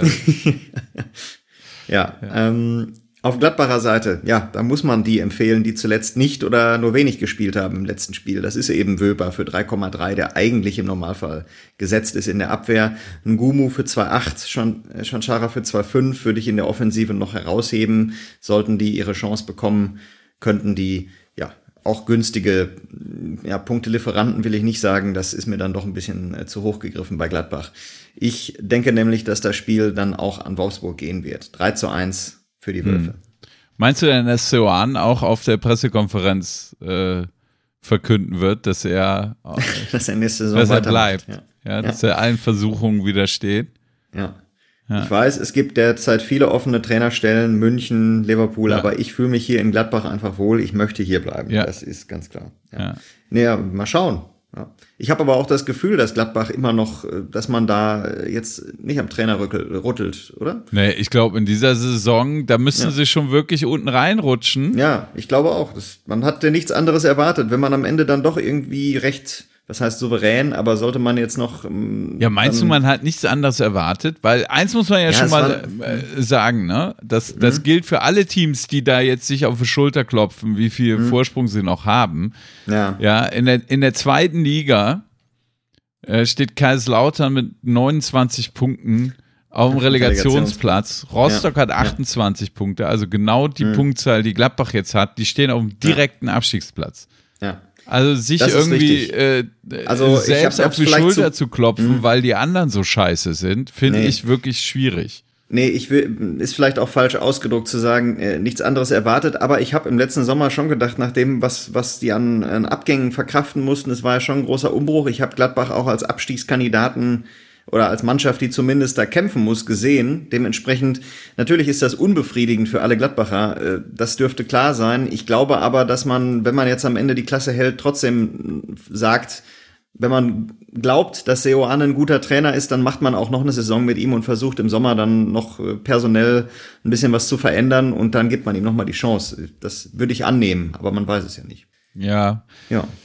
auf Gladbacher Seite, da muss man die empfehlen, die zuletzt nicht oder nur wenig gespielt haben im letzten Spiel. Das ist eben Wöber für 3,3, der eigentlich im Normalfall gesetzt ist in der Abwehr. Ngumu für 2,8, Schwanchara für 2,5 würde ich in der Offensive noch herausheben. Sollten die ihre Chance bekommen, könnten die auch günstige Punktelieferanten, will ich nicht sagen. Das ist mir dann doch ein bisschen zu hoch gegriffen bei Gladbach. Ich denke nämlich, dass das Spiel dann auch an Wolfsburg gehen wird. 3:1 für die Wölfe. Meinst du denn, dass Seoane auch auf der Pressekonferenz verkünden wird, dass er nächste Saison bleibt? Dass er allen Versuchungen widersteht? Ja. Ich weiß, es gibt derzeit viele offene Trainerstellen, München, Liverpool, aber ich fühle mich hier in Gladbach einfach wohl. Ich möchte hier bleiben. Das ist ganz klar. Mal schauen. Ja. Ich habe aber auch das Gefühl, dass Gladbach immer noch, dass man da jetzt nicht am Trainer rüttelt, oder? Nee, ich glaube, in dieser Saison, da müssen sie schon wirklich unten reinrutschen. Ja, ich glaube auch. Man hatte nichts anderes erwartet. Wenn man am Ende dann doch irgendwie recht, das heißt souverän, aber sollte man jetzt noch... meinst du, man hat nichts anderes erwartet? Weil eins muss man ja schon mal sagen, ne? Das gilt für alle Teams, die da jetzt sich auf die Schulter klopfen, wie viel Vorsprung sie noch haben. Ja, in der zweiten Liga steht Kaiserslautern mit 29 Punkten auf dem Relegationsplatz. Rostock hat 28 Punkte, also genau die Punktzahl, die Gladbach jetzt hat, die stehen auf dem direkten Abstiegsplatz. Ja. Also sich irgendwie selbst auf die Schulter zu klopfen, weil die anderen so scheiße sind, finde ich wirklich schwierig. Nee, ist vielleicht auch falsch ausgedrückt zu sagen, nichts anderes erwartet, aber ich habe im letzten Sommer schon gedacht, nach dem, was die an Abgängen verkraften mussten, es war ja schon ein großer Umbruch. Ich habe Gladbach auch als Abstiegskandidaten oder als Mannschaft, die zumindest da kämpfen muss, gesehen. Dementsprechend, natürlich ist das unbefriedigend für alle Gladbacher, das dürfte klar sein. Ich glaube aber, dass man, wenn man jetzt am Ende die Klasse hält, trotzdem sagt, wenn man glaubt, dass Seoane ein guter Trainer ist, dann macht man auch noch eine Saison mit ihm und versucht im Sommer dann noch personell ein bisschen was zu verändern und dann gibt man ihm nochmal die Chance. Das würde ich annehmen, aber man weiß es ja nicht. Ja.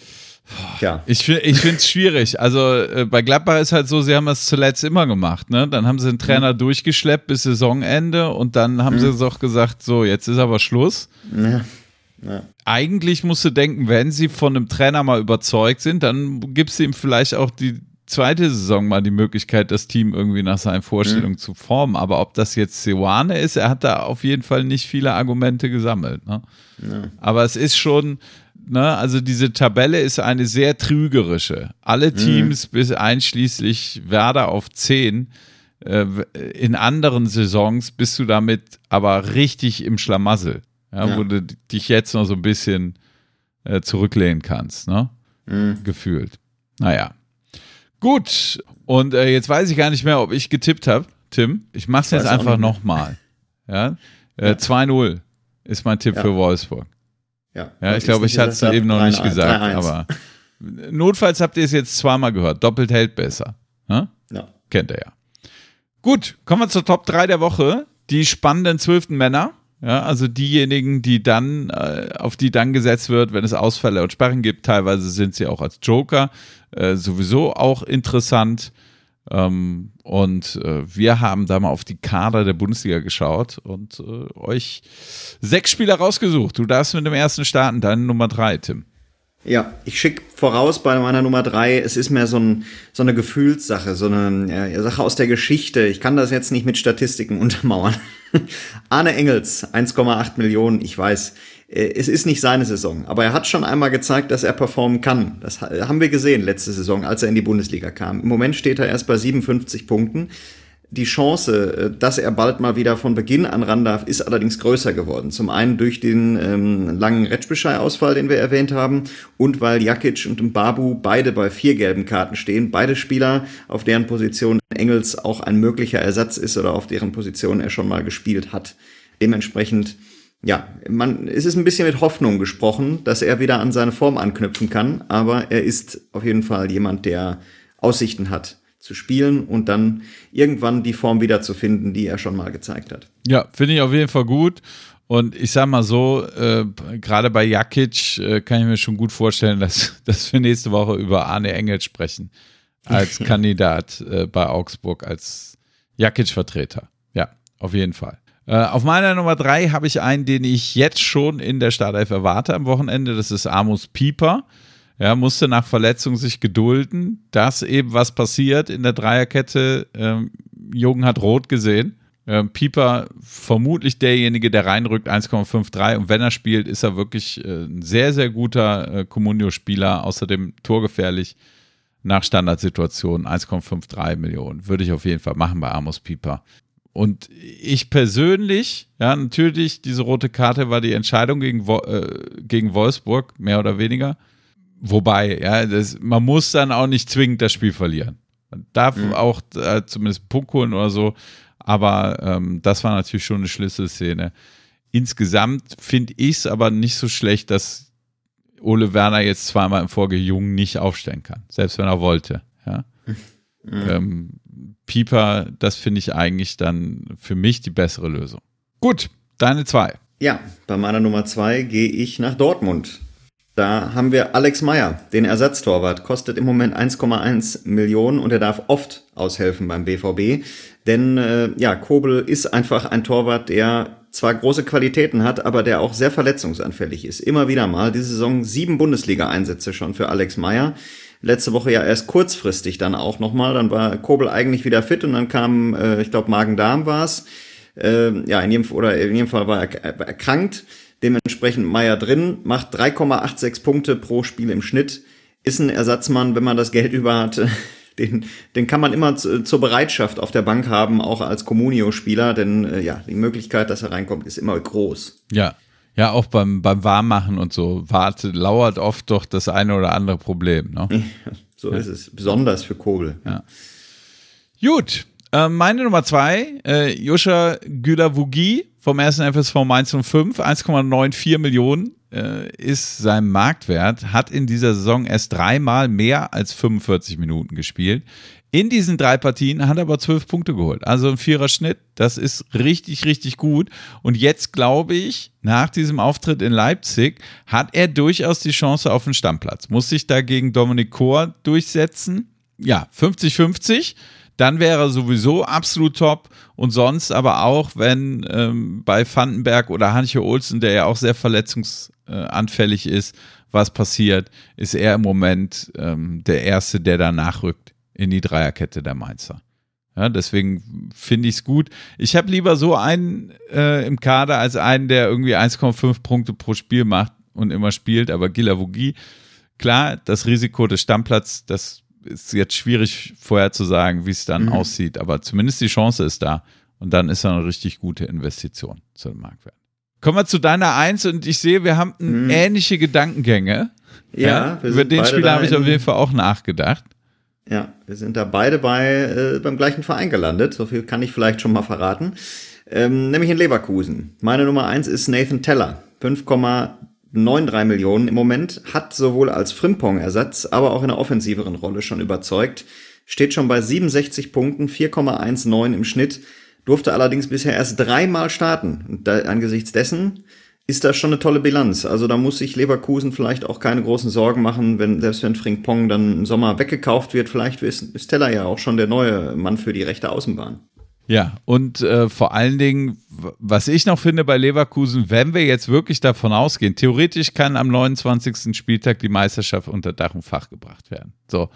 Ja. Ich finde es schwierig. Also bei Gladbach ist halt so, sie haben das zuletzt immer gemacht. Ne? Dann haben sie den Trainer durchgeschleppt bis Saisonende und dann haben sie doch gesagt, so, jetzt ist aber Schluss. Ja. Ja. Eigentlich musst du denken, wenn sie von einem Trainer mal überzeugt sind, dann gibst du ihm vielleicht auch die zweite Saison mal die Möglichkeit, das Team irgendwie nach seinen Vorstellungen zu formen. Aber ob das jetzt Seoane ist, er hat da auf jeden Fall nicht viele Argumente gesammelt. Ne? Ja. Aber es ist schon, ne, also diese Tabelle ist eine sehr trügerische. Alle Teams bis einschließlich Werder auf 10, in anderen Saisons bist du damit aber richtig im Schlamassel. Ja. Wo du dich jetzt noch so ein bisschen zurücklehnen kannst, ne? Gefühlt. Naja. Gut, und jetzt weiß ich gar nicht mehr, ob ich getippt habe, Tim. Ich mach's jetzt einfach nochmal. Ja? 2-0 ist mein Tipp für Wolfsburg. Ja, ich glaube, ich hatte es eben noch nicht gesagt, 3-1. Aber notfalls habt ihr es jetzt zweimal gehört. Doppelt hält besser. Ja? Kennt ihr ja. Gut, kommen wir zur Top 3 der Woche. Die spannenden 12. Männer. Ja, also diejenigen, die dann, auf die dann gesetzt wird, wenn es Ausfälle und Sperren gibt. Teilweise sind sie auch als Joker sowieso auch interessant. Und wir haben da mal auf die Kader der Bundesliga geschaut und euch 6 Spieler rausgesucht. Du darfst mit dem ersten starten, deine Nummer 3, Tim. Ja, ich schicke voraus bei meiner Nummer 3, es ist mehr so eine Gefühlssache, so eine Sache aus der Geschichte. Ich kann das jetzt nicht mit Statistiken untermauern. Arne Engels, 1,8 Millionen, ich weiß, es ist nicht seine Saison, aber er hat schon einmal gezeigt, dass er performen kann. Das haben wir gesehen letzte Saison, als er in die Bundesliga kam. Im Moment steht er erst bei 57 Punkten. Die Chance, dass er bald mal wieder von Beginn an ran darf, ist allerdings größer geworden. Zum einen durch den langen Retschbeschei-Ausfall, den wir erwähnt haben, und weil Jakic und Mbabu beide bei 4 gelben Karten stehen. Beide Spieler, auf deren Position Engels auch ein möglicher Ersatz ist oder auf deren Position er schon mal gespielt hat. Dementsprechend, ja, es ist ein bisschen mit Hoffnung gesprochen, dass er wieder an seine Form anknüpfen kann, aber er ist auf jeden Fall jemand, der Aussichten hat zu spielen und dann irgendwann die Form wiederzufinden, die er schon mal gezeigt hat. Ja, finde ich auf jeden Fall gut. Und ich sag mal so, gerade bei Jakic kann ich mir schon gut vorstellen, dass wir nächste Woche über Arne Engels sprechen als Kandidat bei Augsburg, als Jakic-Vertreter. Ja, auf jeden Fall. Auf meiner Nummer 3 habe ich einen, den ich jetzt schon in der Startelf erwarte am Wochenende. Das ist Amos Pieper. Ja, musste nach Verletzung sich gedulden, dass eben was passiert in der Dreierkette. Jung hat rot gesehen. Pieper vermutlich derjenige, der reinrückt, 1,53. Und wenn er spielt, ist er wirklich ein sehr, sehr guter Comunio-Spieler. Außerdem torgefährlich nach Standardsituationen. 1,53 Millionen. Würde ich auf jeden Fall machen bei Amos Pieper. Und ich persönlich, ja, natürlich, diese rote Karte war die Entscheidung gegen Wolfsburg, mehr oder weniger. Wobei, ja, man muss dann auch nicht zwingend das Spiel verlieren. Man darf auch zumindest einen Punkt holen oder so, aber das war natürlich schon eine Schlüsselszene. Insgesamt finde ich es aber nicht so schlecht, dass Ole Werner jetzt zweimal im Folge Jung nicht aufstellen kann, selbst wenn er wollte. Ja. Pieper, das finde ich eigentlich dann für mich die bessere Lösung. Gut, deine 2. Ja, bei meiner Nummer 2 gehe ich nach Dortmund. Da haben wir Alex Meyer, den Ersatztorwart, kostet im Moment 1,1 Millionen und er darf oft aushelfen beim BVB. Denn Kobel ist einfach ein Torwart, der zwar große Qualitäten hat, aber der auch sehr verletzungsanfällig ist. Immer wieder mal. Diese Saison 7 Bundesliga-Einsätze schon für Alex Meyer. Letzte Woche ja erst kurzfristig dann auch nochmal. Dann war Kobel eigentlich wieder fit und dann kam, ich glaube, Magen-Darm war es. In jedem Fall war er erkrankt. Dementsprechend Meyer drin, macht 3,86 Punkte pro Spiel im Schnitt. Ist ein Ersatzmann, wenn man das Geld über hat. Den kann man immer zur Bereitschaft auf der Bank haben, auch als Comunio-Spieler. Denn die Möglichkeit, dass er reinkommt, ist immer groß. Ja, auch beim Warmmachen und so lauert oft doch das eine oder andere Problem. Ne? So ist es, besonders für Kobel. Ja. Gut, meine Nummer 2, Joshua Güler-Vugi vom 1. FSV Mainz 05, 1,94 Millionen. ist sein Marktwert, hat in dieser Saison erst 3-mal mehr als 45 Minuten gespielt. In diesen 3 Partien hat er aber 12 Punkte geholt. Also ein 4er-Schnitt, das ist richtig, richtig gut. Und jetzt glaube ich, nach diesem Auftritt in Leipzig, hat er durchaus die Chance auf einen Stammplatz. Muss sich da gegen Dominik Kor durchsetzen. Ja, 50-50. Dann wäre er sowieso absolut top. Und sonst aber auch, wenn bei Vandenberg oder Hannche Olsen, der ja auch sehr verletzungsanfällig ist, was passiert, ist er im Moment der Erste, der da nachrückt in die Dreierkette der Mainzer. Ja, deswegen finde ich es gut. Ich habe lieber so einen im Kader als einen, der irgendwie 1,5 Punkte pro Spiel macht und immer spielt. Aber Guilavogui, klar, das Risiko des Stammplatzes, das ist jetzt schwierig vorherzusagen, wie es dann aussieht. Aber zumindest die Chance ist da. Und dann ist er eine richtig gute Investition zu dem Marktwert. Kommen wir zu deiner 1 und ich sehe, wir haben ähnliche Gedankengänge. Ja, über den Spieler habe ich auf jeden Fall auch nachgedacht. Ja, wir sind da beide beim gleichen Verein gelandet. So viel kann ich vielleicht schon mal verraten. Nämlich in Leverkusen. Meine Nummer 1 ist Nathan Teller. 5,93 Millionen im Moment. Hat sowohl als Frimpong-Ersatz, aber auch in einer offensiveren Rolle schon überzeugt. Steht schon bei 67 Punkten, 4,19 im Schnitt. Durfte allerdings bisher erst 3-mal starten. Und angesichts dessen ist das schon eine tolle Bilanz. Also da muss sich Leverkusen vielleicht auch keine großen Sorgen machen, selbst wenn Frimpong dann im Sommer weggekauft wird. Vielleicht ist Teller ja auch schon der neue Mann für die rechte Außenbahn. Ja, und vor allen Dingen, was ich noch finde bei Leverkusen, wenn wir jetzt wirklich davon ausgehen, theoretisch kann am 29. Spieltag die Meisterschaft unter Dach und Fach gebracht werden. So.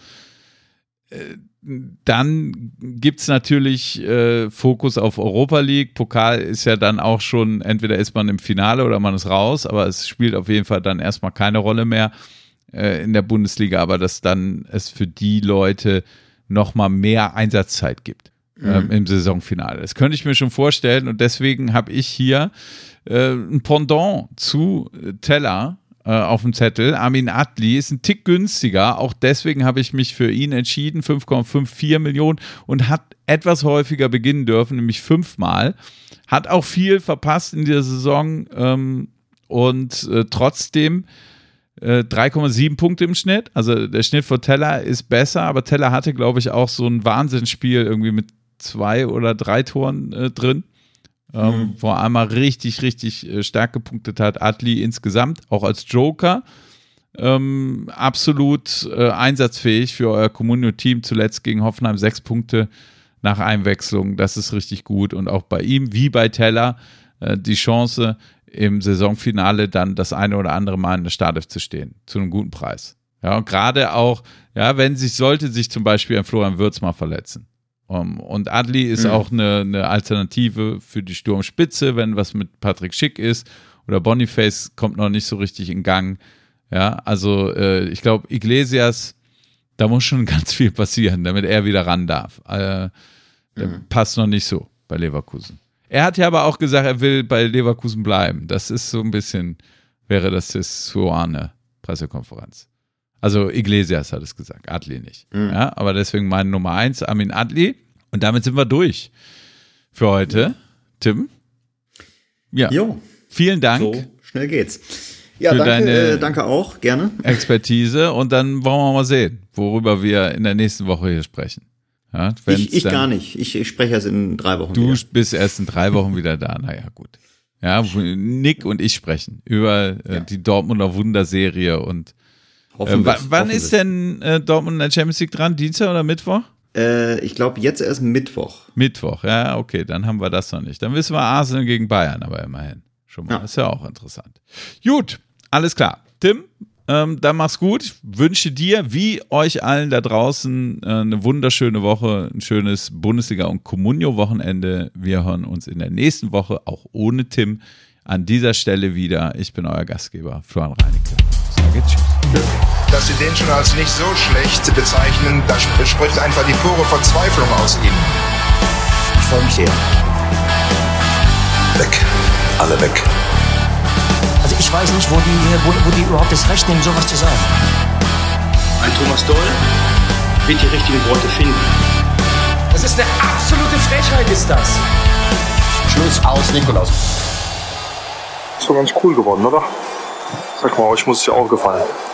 Dann gibt's natürlich Fokus auf Europa League. Pokal ist ja dann auch schon, entweder ist man im Finale oder man ist raus, aber es spielt auf jeden Fall dann erstmal keine Rolle mehr in der Bundesliga, aber dass dann es für die Leute nochmal mehr Einsatzzeit gibt im Saisonfinale. Das könnte ich mir schon vorstellen und deswegen habe ich hier ein Pendant zu Teller auf dem Zettel. Amin Adli ist ein Tick günstiger, auch deswegen habe ich mich für ihn entschieden, 5,54 Millionen und hat etwas häufiger beginnen dürfen, nämlich 5-mal. Hat auch viel verpasst in der Saison und trotzdem 3,7 Punkte im Schnitt. Also der Schnitt von Teller ist besser, aber Teller hatte, glaube ich, auch so ein Wahnsinnsspiel irgendwie mit 2 oder 3 Toren drin. Wo er einmal richtig, richtig stark gepunktet hat. Adli insgesamt, auch als Joker, absolut einsatzfähig für euer Comunio-Team. Zuletzt gegen Hoffenheim 6 Punkte nach Einwechslung. Das ist richtig gut. Und auch bei ihm, wie bei Teller, die Chance, im Saisonfinale dann das eine oder andere Mal in der Startelf zu stehen. Zu einem guten Preis. Ja, und gerade auch, ja, sollte sich zum Beispiel ein Florian Wirtz mal verletzen. Und Adli ist auch eine Alternative für die Sturmspitze, wenn was mit Patrick Schick ist oder Boniface kommt noch nicht so richtig in Gang. Ja, also ich glaube, Iglesias, da muss schon ganz viel passieren, damit er wieder ran darf. Der passt noch nicht so bei Leverkusen. Er hat ja aber auch gesagt, er will bei Leverkusen bleiben. Das ist so ein bisschen, wäre das so eine Pressekonferenz. Also Iglesias hat es gesagt, Adli nicht. Ja, aber deswegen meine Nummer 1, Amin Adli. Und damit sind wir durch für heute. Tim? Ja. Jo. Vielen Dank. So schnell geht's. Ja, danke auch, gerne. Expertise. Und dann wollen wir mal sehen, worüber wir in der nächsten Woche hier sprechen. Ja, ich gar nicht. Ich spreche erst in 3 Wochen wieder. Du bist erst in 3 Wochen wieder da. Naja, gut. Ja, Nick und ich sprechen über die Dortmunder Wunderserie und wann ist denn Dortmund in der Champions League dran? Dienstag oder Mittwoch? Ich glaube jetzt erst Mittwoch. Mittwoch, ja, okay, dann haben wir das noch nicht. Dann wissen wir Arsenal gegen Bayern, aber immerhin. Schon mal, ist ja auch interessant. Gut, alles klar. Tim, dann mach's gut. Ich wünsche dir, wie euch allen da draußen, eine wunderschöne Woche, ein schönes Bundesliga- und Comunio-Wochenende. Wir hören uns in der nächsten Woche, auch ohne Tim, an dieser Stelle wieder. Ich bin euer Gastgeber, Florian Reinecke. Ich sage tschüss. Dass Sie den schon als nicht so schlecht bezeichnen, da spricht einfach die pure Verzweiflung aus Ihnen. Ich freue mich sehr. Weg. Alle weg. Also ich weiß nicht, wo die überhaupt das Recht nehmen, sowas zu sagen. Ein Thomas Doll wird die richtigen Worte finden. Das ist eine absolute Frechheit, ist das. Schluss, aus, Nikolaus. Ist doch ganz cool geworden, oder? Sag mal, euch muss es ja auch gefallen.